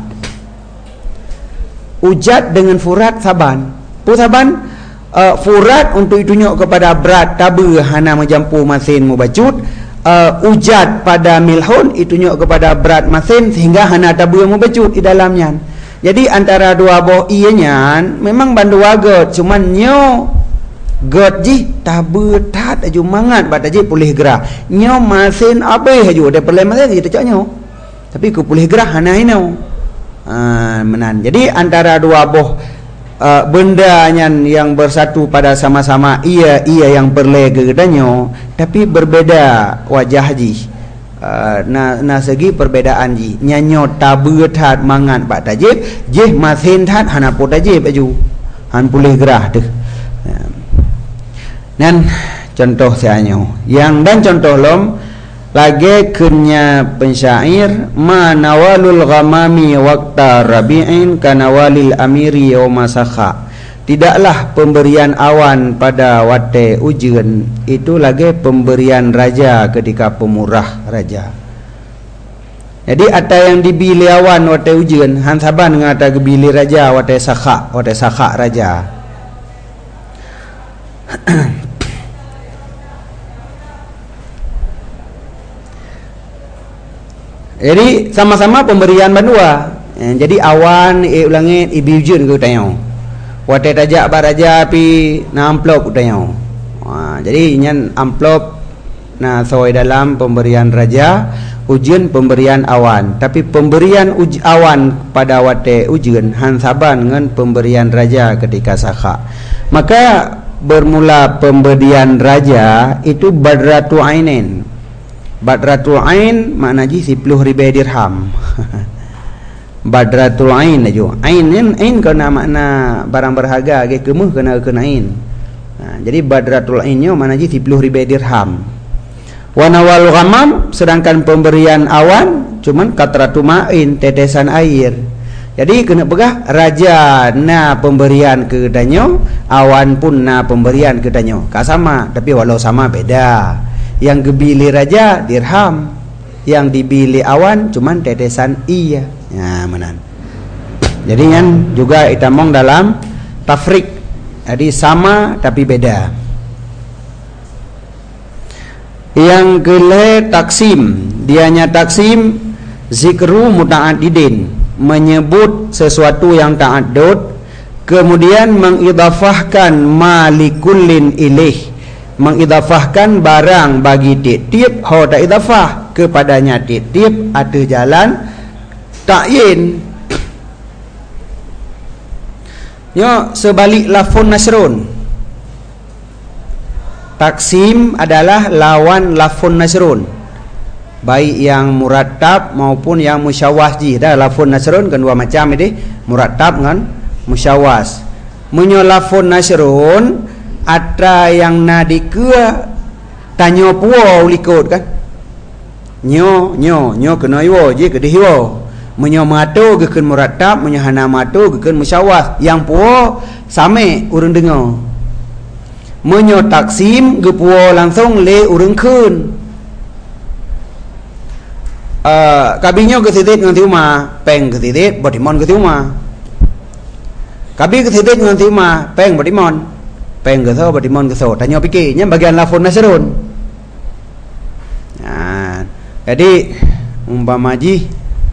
Ujad dengan furat saban. Pu saban uh, furat untuk ditunjuk kepada berat taba hana majampu masin mubacut. Uh, ujad pada milhun ditunjuk kepada berat masin sehingga hana taba mubacut di dalamnya. Jadi antara dua boh ianya memang bandu wagat cuman nyo god ji taba tat aju mangat bat aja pulih gerah. Nyo masin abe aju de pelai masin ji tecak nyo. Tapi ku pulih gerah hana ino. Uh, menan. Jadi antara dua boh uh, benda yang bersatu pada sama-sama ia ia yang berlega gedanyo tapi berbeda wajah ji. Uh, na na segi perbedaan ji. Nyanyo tabe tat mangat bat tajib jeh masin tat hana pot tajib aju. Han pulih gerah deh. Uh. Dan contoh saanyo. Yang dan contoh lom lagi kenya pensyair manawalul ghamami waqta rabi'in kanawalil amiri yawma sakha. Tidaklah pemberian awan pada wate ujian itu lagi pemberian raja ketika pemurah raja. Jadi ada yang dibili awan wate ujian han saban ngata gebili raja wate sakha wate sakha raja. Jadi sama-sama pemberian bandua. Eh, jadi awan e ulangit ibiujun ke utayau. Wate tajak baraja pi na amplop utayau. Ha, jadi nyan amplop na soi dalam pemberian raja, ujian pemberian awan. Tapi pemberian uj awan pada wate ujian han saban dengan pemberian raja ketika sakha. Maka bermula pemberian raja itu badratu ainin. Badratul ain makna ji sepuluh ribu dirham. Badratul ain aja. Ain ain kena makna barang berharga ge kemuh kena kena ain. Nah, jadi badratul ainnya makna ji sepuluh ribu dirham. Wa nawal ghamam sedangkan pemberian awan cuman qatratu ma'in tetesan air. Jadi kena pegah raja na pemberian ke danyo, awan pun na pemberian ke danyo. Ka sama tapi walau sama beda. Yang gebili raja dirham, yang dibili awan cuman tetesan iya. Ya menan. Jadi kan juga itamong dalam tafrik. Jadi sama tapi beda. Yang kele taksim, dianya taksim zikru muta'addidin, menyebut sesuatu yang ta'addud, kemudian mengidafahkan malikullin ilaih, mengidafahkan barang bagi tiap-tiap ho tak idafah kepadanya tiap-tiap ada jalan ta'yin. Yo sebalik lafun nasrun. Taksim adalah lawan lafun nasrun. Baik yang murattab maupun yang musyawwaz. Dah lafun nasrun kan dua macam ini, murattab dengan musyawwaz. Menyo lafun nasrun ada yang nadikua tanyo puo ulikot kan. Nyo nyo nyo kena yo je ke dihiwo. Menyo mato geken murattab, menyo hana mato geken musyawwaz. Yang puo same urang dengar. Menyo taksim ge puo langsung le urang keun. Uh, kabinyo ke titit dengan tiuma, peng ke titit, bodimon ke tiuma. Kabi ke titit dengan tiuma, peng bodimon. Peng ke so, bodimon ke so. Tanya fikir, nya bagian lafun nasrun. Nah, jadi umpama ji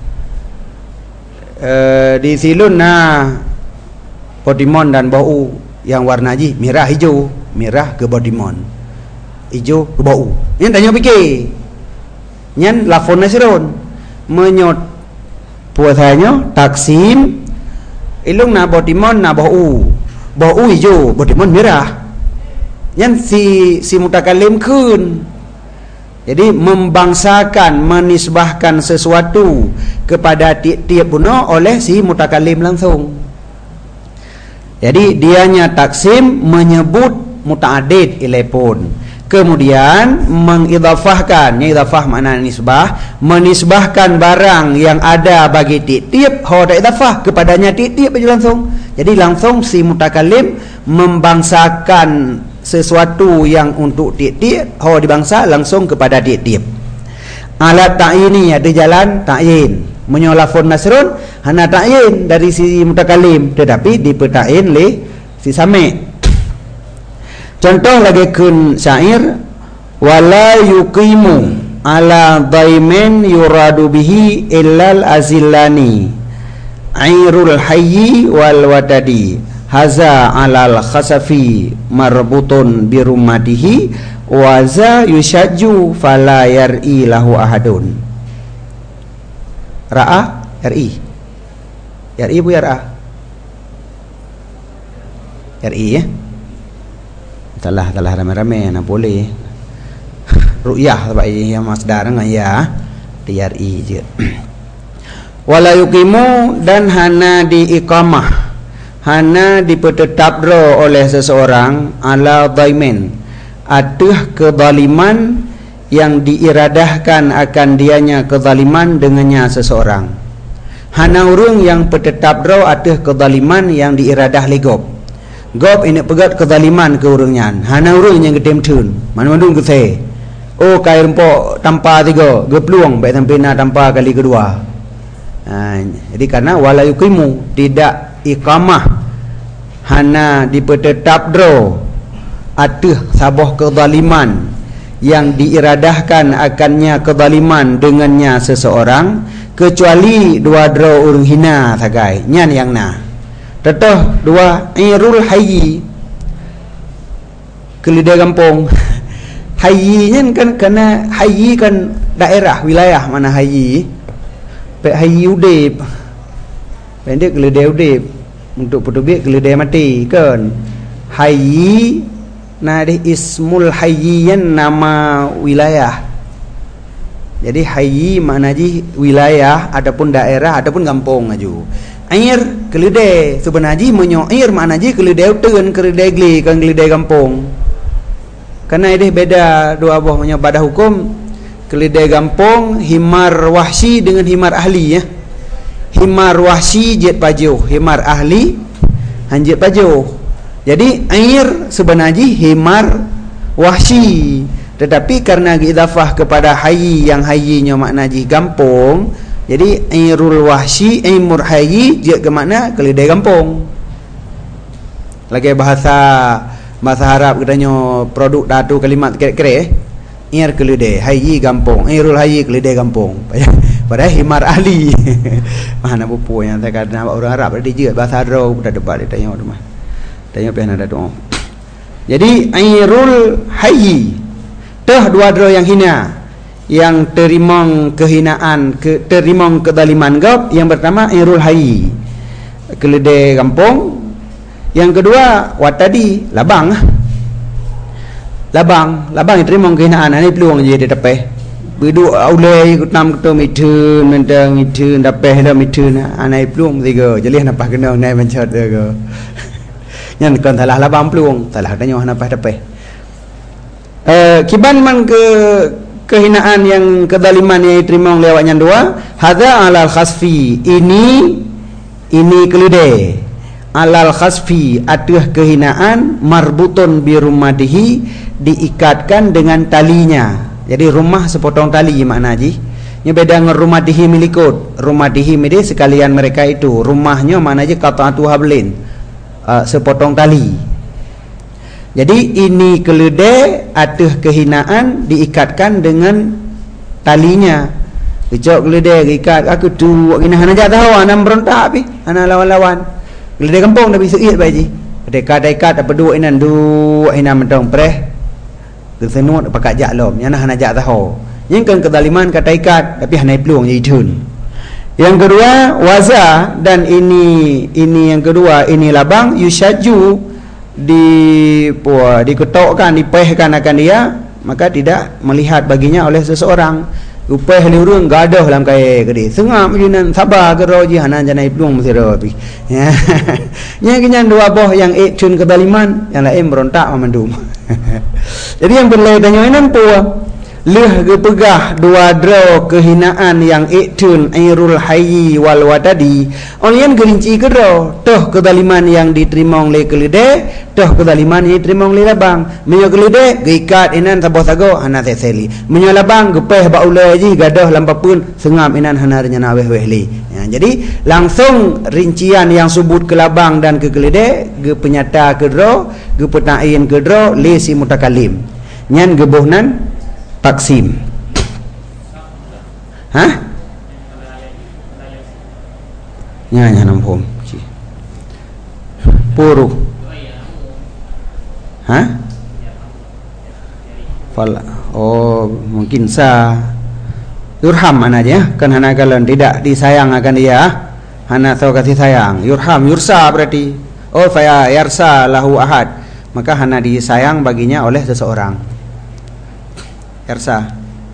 uh, di silun nah bodimon dan bau yang warna ji merah hijau, merah ke bodimon, hijau ke bau. Nya tanya fikir. Nyan lafun nasrun menyot puasanya taksim ilung na bodimon na bau bau hijau bodimon merah. Nyan si si mutakalim kun. Jadi membangsakan, menisbahkan sesuatu kepada tiap buno oleh si mutakalim langsung. Jadi dianya taksim menyebut muta'addid ilepun. Kemudian mengidafahkan, idafah makna nisbah, menisbahkan barang yang ada bagi tiap-tiap ho da idafah kepadanya tiap-tiap aja langsung. Jadi langsung si mutakalim membangsakan sesuatu yang untuk tiap-tiap ho dibangsa langsung kepada tiap-tiap. Alat ta'yini ada jalan ta'yin. Menyolafun nasrun hana ta'yin dari si mutakalim, tetapi dipertain le si sami'. Contoh lagi kun syair wala yuqimu ala daimin yuradu bihi illal azillani airul hayyi wal wadadi haza alal khasafi marbutun birumadihi waza yusyaju fala yar'i lahu ahadun. Ra'a ri ri bu ya ra'a ri ya salah salah rame-rame nak boleh ru'yah sebab yang masdar dengan ya di ri je. Wala yuqimu dan hana diiqamah, hana dipertetapkan oleh seseorang ala dhaimin atas kezaliman yang diiradahkan akan dianya kezaliman dengannya seseorang. Hana urang yang pertetap draw atas kezaliman yang diiradah legop. Gop ini pegat kezaliman ke urangnya. Hana urang yang getem tun. Mana-mana ke se. Oh kai rempok tanpa tiga, ge peluang baik sampai na tanpa kali kedua. Ha, jadi karena wala yuqimu tidak iqamah hana dipertetap draw atas sabah kezaliman yang diiradahkan akannya kezaliman dengannya seseorang kecuali dua draw urang hina sagai nyan yang na tetah dua irul hayyi kelidai kampung hayyi nyan kan kena hayyi kan daerah wilayah mana hayyi pe hayyi udip pendek kelidai udip untuk petubik kelidai mati kan hayyi nah di ismul hayyiyan nama wilayah. Jadi hayyi makna ji wilayah adapun daerah adapun kampung aju. Air keledai sebenarnya menyo air makna ji keledai teun keledai gli kan keledai kampung. Karena ini beda dua buah menyo pada hukum keledai kampung himar wahsi dengan himar ahli ya. Himar wahsi jet pajuh, himar ahli hanjet pajuh. Jadi air sebenarnya himar wahsi, tetapi karena idafah kepada hayyi yang hayyinya makna ji kampung, jadi airul wahsi aimur hayyi dia ke makna keledai kampung. Lagi bahasa bahasa Arab katanya produk datu kalimat kira-kira air keledai hayyi kampung, airul hayyi keledai kampung. Padahal himar ahli. Mana bupu yang saya kata orang Arab ada je bahasa Arab dah debat dia tanya rumah. Tanya pihak ada doa. Jadi airul hayyi teh dua dro yang hina yang terima kehinaan ke, terima kezaliman gap. Yang pertama airul hayyi keledai kampung. Yang kedua watadi labang labang labang yang terima kehinaan ini peluang je dia dapat bidu aulai kutam kutam itu mentang itu dapat dah itu na anai peluang tiga jadi nampak kena nai mencet dia yang kan salah labang peluang salah tanya apa dapat eh kiban man ke kehinaan yang kezaliman yang diterima lewatnya dua hadza alal khasfi ini ini keledai alal khasfi atas kehinaan marbutun bi rumadihi diikatkan dengan talinya. Jadi rumah sepotong tali makna ji nya beda dengan rumadihi milikut. Rumadihi ini sekalian mereka itu rumahnya makna ji qata'atu hablin Uh, sepotong tali. Jadi ini keledai atas kehinaan diikatkan dengan talinya. Kecok keledai ikat aku tu kena hana jak tahu ana berontak api ana lawan-lawan. Keledai kampung dah bisa iat baji. Dekat-dekat apa dua inan dua inan mentong preh. Kesenut pakai jak lom nyana hana jak tahu. Yang kan kezaliman kata ikat tapi hana peluang jadi tun. Yang kedua waza dan ini ini yang kedua ini labang yusyaju di puah diketokkan dipehkan akan dia maka tidak melihat baginya oleh seseorang upeh liurung gadoh dalam kai gede sengap jinan sabar ke roji hanan janai pelung mesti robi ya nya kenyan dua boh yang ekcun kezaliman yang lain berontak memandum. Jadi yang berlainan dengan puah leh ge pegah dua dro kehinaan yang iktun airul hayyi wal wadadi olian gerinci kedro toh kedaliman yang diterima oleh kelide toh kedaliman yang diterima oleh labang menyo kelide geikat inan saboh sago hana seseli menyo labang gepeh ba ulai ji gadoh lampapun sengam inan hanarnya naweh wehli ya, jadi langsung rincian yang subut ke labang dan ke kelide ge penyata kedro ge petain kedro le si mutakalim nyan gebohnan taksim. Hah? Nya nya nampom. Puru. Hah? Fal oh mungkin sa yurham mana aja kan hana kalian tidak disayang akan dia hana tahu kasih sayang yurham yursa berarti oh saya yarsa lahu ahad maka hana disayang baginya oleh seseorang. Yarsa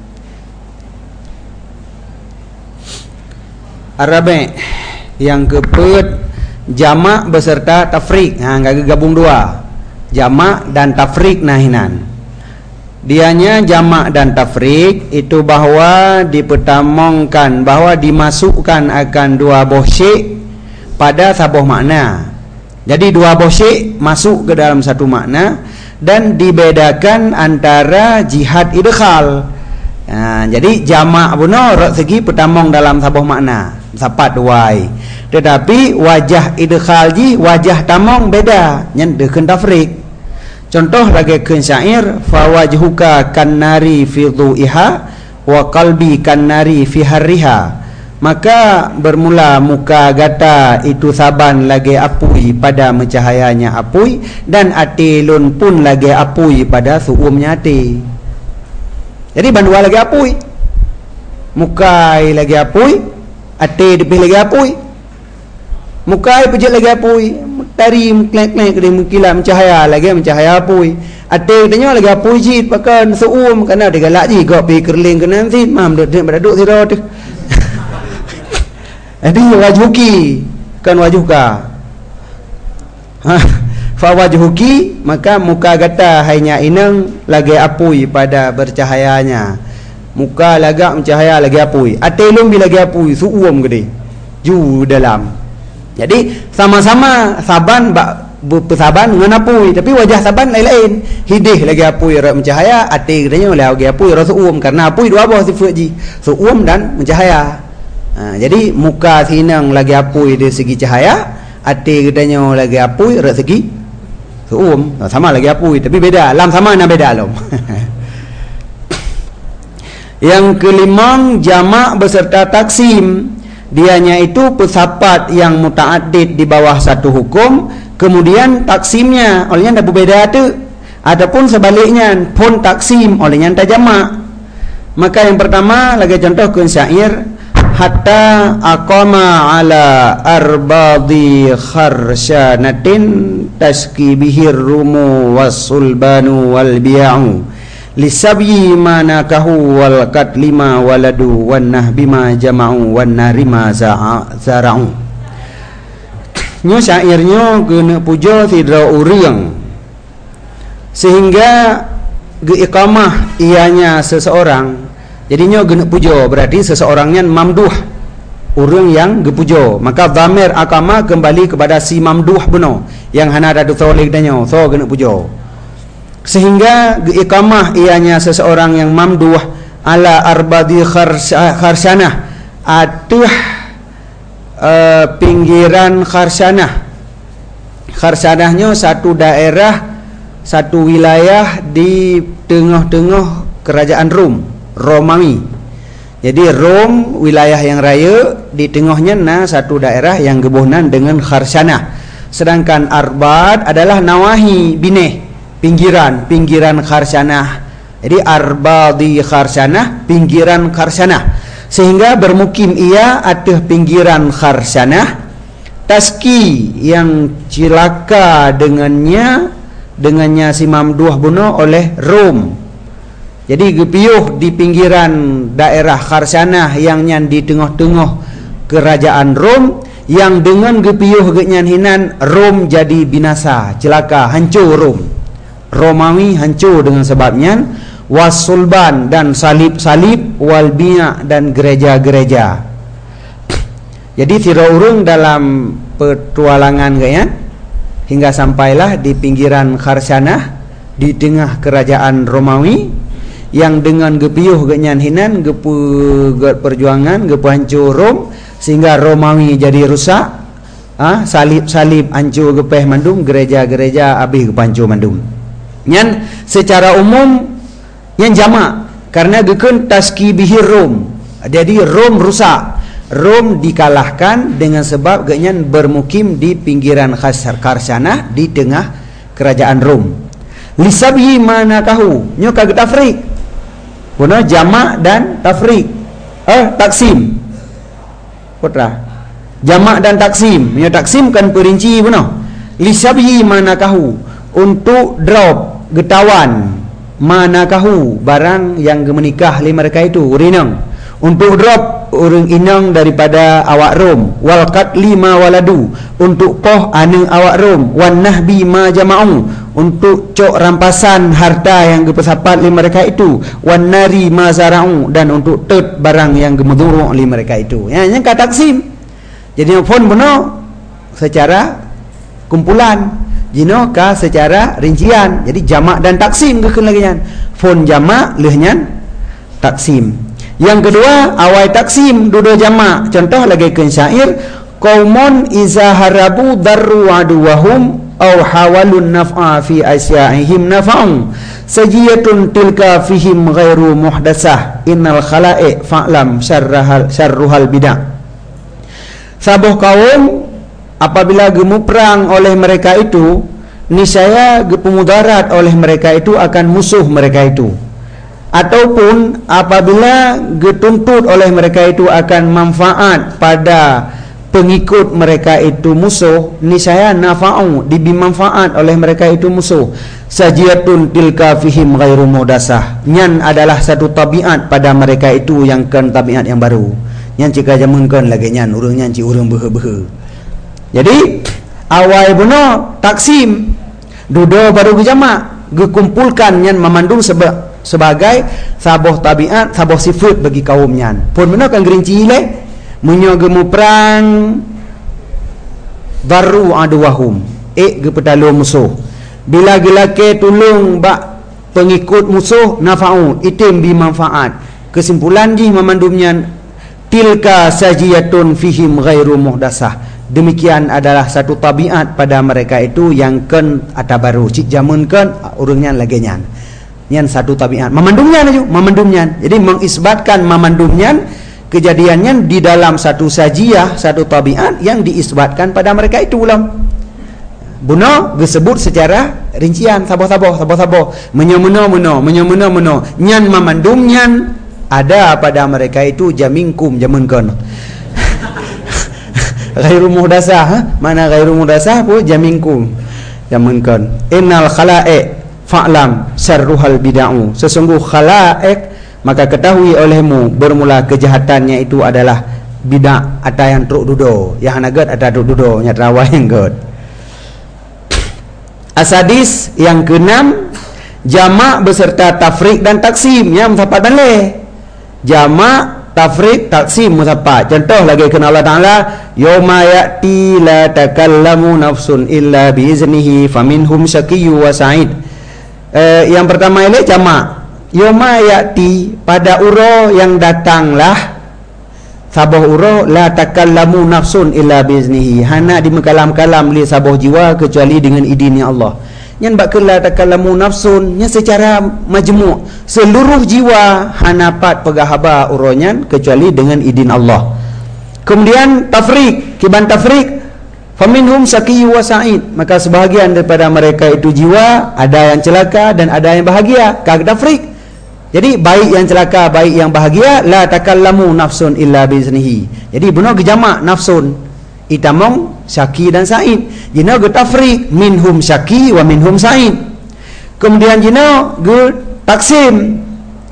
Arabe yang kepet jamak beserta tafrik. Nah, enggak gabung dua. Jamak dan tafrik nahinan. Dianya jamak dan tafrik itu bahwa dipertamongkan bahwa dimasukkan akan dua bosyik pada sabuh makna. Jadi dua bosyik masuk ke dalam satu makna dan dibedakan antara jihad idkhal. Nah, jadi jamak buno rot segi pertamong dalam sabuh makna sapat wai. Tetapi wajah idkhal ji wajah tamong beda nyen deukeun tafrik. Contoh lagi keun syair fa wajhuka kannari fi dhuiha wa qalbi kannari fi harriha. Maka bermula muka gata itu saban lagi apui pada mencahayanya apui dan ati lun pun lagi apui pada suumnya ati. Jadi bandua lagi apui, mukai lagi apui, ati dipih lagi apui, mukai pejat lagi apui, tari klek-klek kena mengkilat mencahaya lagi mencahaya apui. Ati tanya lagi apui jit pakan suum kerana dia galak ji gok pi kerling kena nanti mam duduk berduduk sira tu. Jadi wajhuki kan wajhuka fa wajhuki maka muka gata hanya inang lagi apui pada bercahayanya muka lagak mencahaya lagi apui atelum bila lagi apui suum gede ju dalam jadi sama-sama saban bak bersaban dengan apui tapi wajah saban lain-lain hidih lagi apui rak mencahaya ate gedenya lagi apui rak suum karena apui dua buah sifat ji suum dan mencahaya. Ha, jadi muka sinang lagi apui dari segi cahaya, hati gedanya lagi apui dari segi suum. Sama lagi apui tapi beda, lam sama na beda lam. Yang kelima jamak beserta taksim. Dianya itu pesapat yang mutaaddid di bawah satu hukum, kemudian taksimnya olehnya dah berbeda tu. Adapun sebaliknya pun taksim olehnya tak jamak. Maka yang pertama lagi contoh kun syair hatta aqama ala arbadi kharsyanatin taski bihir rumu wasulbanu wal bi'u lisabyi manakahu wal katlima waladu wan nahbima jama'u wan narima zara'u. Nyo syairnya kena puja sidra uriang sehingga geiqamah ianya seseorang. Jadinya gena puja berarti seseorangnya mamduh orang yang gepuja maka dhamir akama kembali kepada si mamduh benar yang hana ada soleh danya so gena puja sehingga iqamah ianya seseorang yang mamduh ala arbadi kharsanah atuh uh, pinggiran kharsanah. Kharsanahnya satu daerah satu wilayah di tengah-tengah kerajaan Rom Romawi. Jadi Rom wilayah yang raya, di tengahnya nah satu daerah yang gebohnan dengan kharsanah. Sedangkan arbad adalah nawahi bineh, pinggiran, pinggiran kharsanah. Jadi arbadi kharsanah, pinggiran kharsanah. Sehingga bermukim ia atas pinggiran kharsanah. Taski yang cilaka dengannya dengannya si mamduh bunuh oleh Rom. Jadi gepiuh di pinggiran daerah kharsanah yang nyan di tengah-tengah kerajaan Rom, yang dengan gepiuh genyan hinan Rom jadi binasa, celaka, hancur Rom. Romawi hancur dengan sebabnya wasulban dan salib-salib, wal bina dan gereja-gereja. Jadi tira urang dalam petualangan gaya hingga sampailah di pinggiran Kharsanah di tengah kerajaan Romawi yang dengan gepiuh genyan hinan gepu perjuangan gepu hancur Rom sehingga Romawi jadi rusak. Ah, salib-salib hancur gepeh mandum, gereja-gereja habis gepancur mandum. Nyan secara umum yang jamak karena gekun taskibihir Rom. Jadi Rom rusak. Rom dikalahkan dengan sebab genyan bermukim di pinggiran Kharsanah di tengah kerajaan Rom. Lisabhi manakahu nyo kagak tafrik. Guna jamak dan tafrik. Eh taksim. Putra. Jamak dan taksim. Nyo taksim kan perinci benar. Lisabhi manakahu untuk drop getawan manakahu barang yang menikah li mereka itu urinang. Untuk drop urang inang daripada awak Rom, wal qatli ma waladu untuk poh anu awak Rom, wan nahbi ma jama'u untuk cok rampasan harta yang gepesapat li mereka itu, wan nari ma zara'u dan untuk tet barang yang gemeduru li mereka itu. Ya yang kata taksim. Jadi pun benar secara kumpulan, jino ka secara rincian. Jadi jamak dan taksim ke lagian. Fon jamak lehnya taksim. Yang kedua awai taksim dua jamak. Contoh lagi ke syair qaumun iza harabu darru aduwahum aw hawalun naf'a fi asya'ihim nafa'u sajiyatun tilka fihim ghairu muhdasah innal khala'i fa'lam syarruhal syarruhal bid'ah. Sabuh kaum apabila gemu perang oleh mereka itu niscaya gepemudarat oleh mereka itu akan musuh mereka itu, ataupun apabila getuntut oleh mereka itu akan manfaat pada pengikut mereka itu musuh, niscaya nafa'u dibi manfaat oleh mereka itu musuh. Sajiyatun tilka fihim ghairu mudasah. Nyan adalah satu tabiat pada mereka itu yang kan tabiat yang baru. Nyan cika jamunkan lagi nyan urang nyan ci urang behe-behe. Jadi awal benar taksim dudo baru gejamak gekumpulkan nyan memandung sebab sebagai saboh tabiat, saboh sifat bagi kaumnya. Pun benar kan gerinci le menyo gemu perang baru aduwahum ek gepetalu musuh. Bila gelake tulung bak pengikut musuh nafa'u itim bi manfaat. Kesimpulan ji memandumnya tilka sajiyatun fihim ghairu muhdasah. Demikian adalah satu tabiat pada mereka itu yang ken ata baru cik jamun ken urangnya lagi nyan. Nyan satu tabiat memandumnya aja memandumnya. Jadi mengisbatkan memandumnya kejadiannya di dalam satu sajiyah, satu tabiat yang diisbatkan pada mereka itu ulam. Buno disebut secara rincian saboh-saboh saboh-saboh menyo-meno-meno menyo-meno-meno nyan memandumnya ada pada mereka itu jamingkum jamunkan. Ghairu muhdasah, ha? Mana ghairu muhdasah pun jamingkum jamunkan. Innal khala'iq fa'lam syarruhal bid'ah. Sesungguh khala'iq maka ketahui olehmu bermula kejahatannya itu adalah bid'ah ada yang truk dudo, yang nagat ada truk dudo, nya trawa yang god. Asadis yang keenam jamak beserta tafrik dan taksim yang musapat baleh. Jamak, tafrik, taksim musapat. Contoh lagi kena Allah Ta'ala yauma ya'ti la takallamu nafsun illa biiznihi faminhum syaqiyyu wa sa'id. Eh, yang pertama ini jamak. Yauma ya'ti pada uro yang datanglah saboh uro la takallamu nafsun illa biiznihi. Hana di mekalam-kalam li saboh jiwa kecuali dengan idinnya Allah. Nyan bakal la takallamu nafsun nya secara majmu' seluruh jiwa hanapat pegahaba uronyan kecuali dengan idin Allah. Kemudian tafrik, kiban tafrik faminhum syaqiyyu wa sa'id, maka sebahagian daripada mereka itu jiwa ada yang celaka dan ada yang bahagia. Kag tafrik. Jadi baik yang celaka, baik yang bahagia, la takallamu nafsun illa biznihi. Jadi benar gejamak nafsun itamong syaqi dan sa'id. Jina ge tafrik minhum syaqi wa minhum sa'id. Kemudian jina ge taksim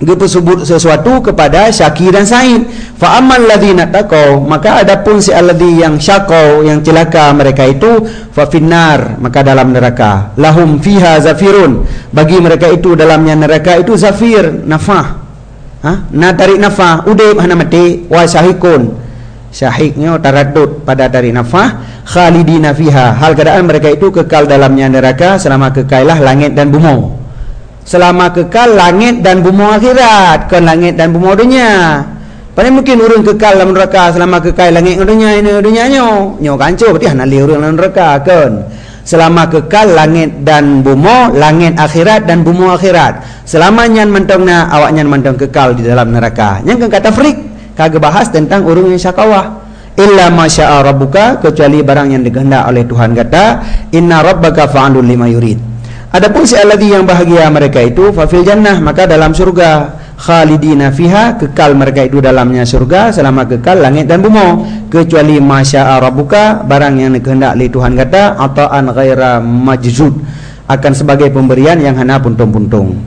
Gepersebut sesuatu kepada Syakir dan Sa'id. Fa ammal ladzina taqaw, maka adapun si alladzi yang syaqau, yang celaka mereka itu, fa finnar, maka dalam neraka. Lahum fiha zafirun, bagi mereka itu dalamnya neraka itu zafir, nafah. Ha? Na tarik nafah, udib hana mati, wa syahikun. Syahiknya taraddud pada tarik nafah, khalidina fiha, hal keadaan mereka itu kekal dalamnya neraka selama kekailah langit dan bumi. Selama kekal langit dan bumi akhirat, kan langit dan bumi dunia. Paling mungkin orang kekal dalam neraka selama kekal langit dunia ini dunia nyo. Nyo kanco berarti hana li orang dalam neraka kan. Selama kekal langit dan bumi, langit akhirat dan bumi akhirat. Selama nyan mentongna awak nyan mentong kekal di dalam neraka. Yang kan kata frik kagak bahas tentang orang yang syakawah. Illa masya'a rabbuka, kecuali barang yang dikehendak oleh Tuhan kata, inna rabbaka fa'alul lima yurid. Adapun si alladzi yang bahagia mereka itu fafil jannah, maka dalam surga, khalidina fiha, kekal mereka itu dalamnya surga selama kekal langit dan bumi, kecuali masya'a rabbuka, barang yang dikehendak oleh Tuhan kata, ata'an ghaira majzud, akan sebagai pemberian yang hana puntung-puntung.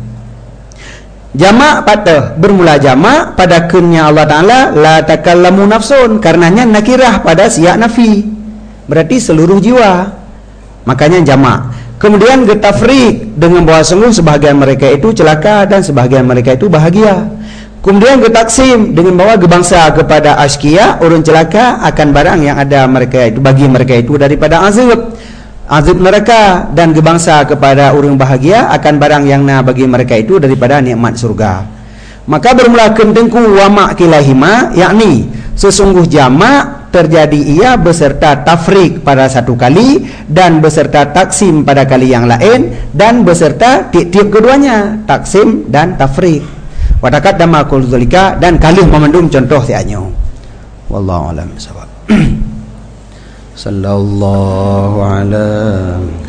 Jamak patah, bermula jamak pada kunnya Allah Ta'ala, la takallamu nafsun, karenanya nakirah pada siyak nafi, berarti seluruh jiwa, makanya jamak. Kemudian getafrik dengan bahwa sungguh sebahagian mereka itu celaka dan sebahagian mereka itu bahagia. Kemudian getaksim dengan bahwa gebangsa kepada askia, orang celaka akan barang yang ada mereka itu, bagi mereka itu daripada azab, azab neraka, dan gebangsa kepada orang bahagia akan barang yang na bagi mereka itu daripada nikmat surga. Maka bermula kentengku wama kilahima, yakni sesungguh jamak terjadi ia beserta tafrik pada satu kali dan beserta taksim pada kali yang lain dan beserta tiap-tiap keduanya, taksim dan tafrik. Wa taqaddama qul dzalika, dan kalih memandum contoh tianyo. Wallahu a'lam bishawab. Sallallahu alaihi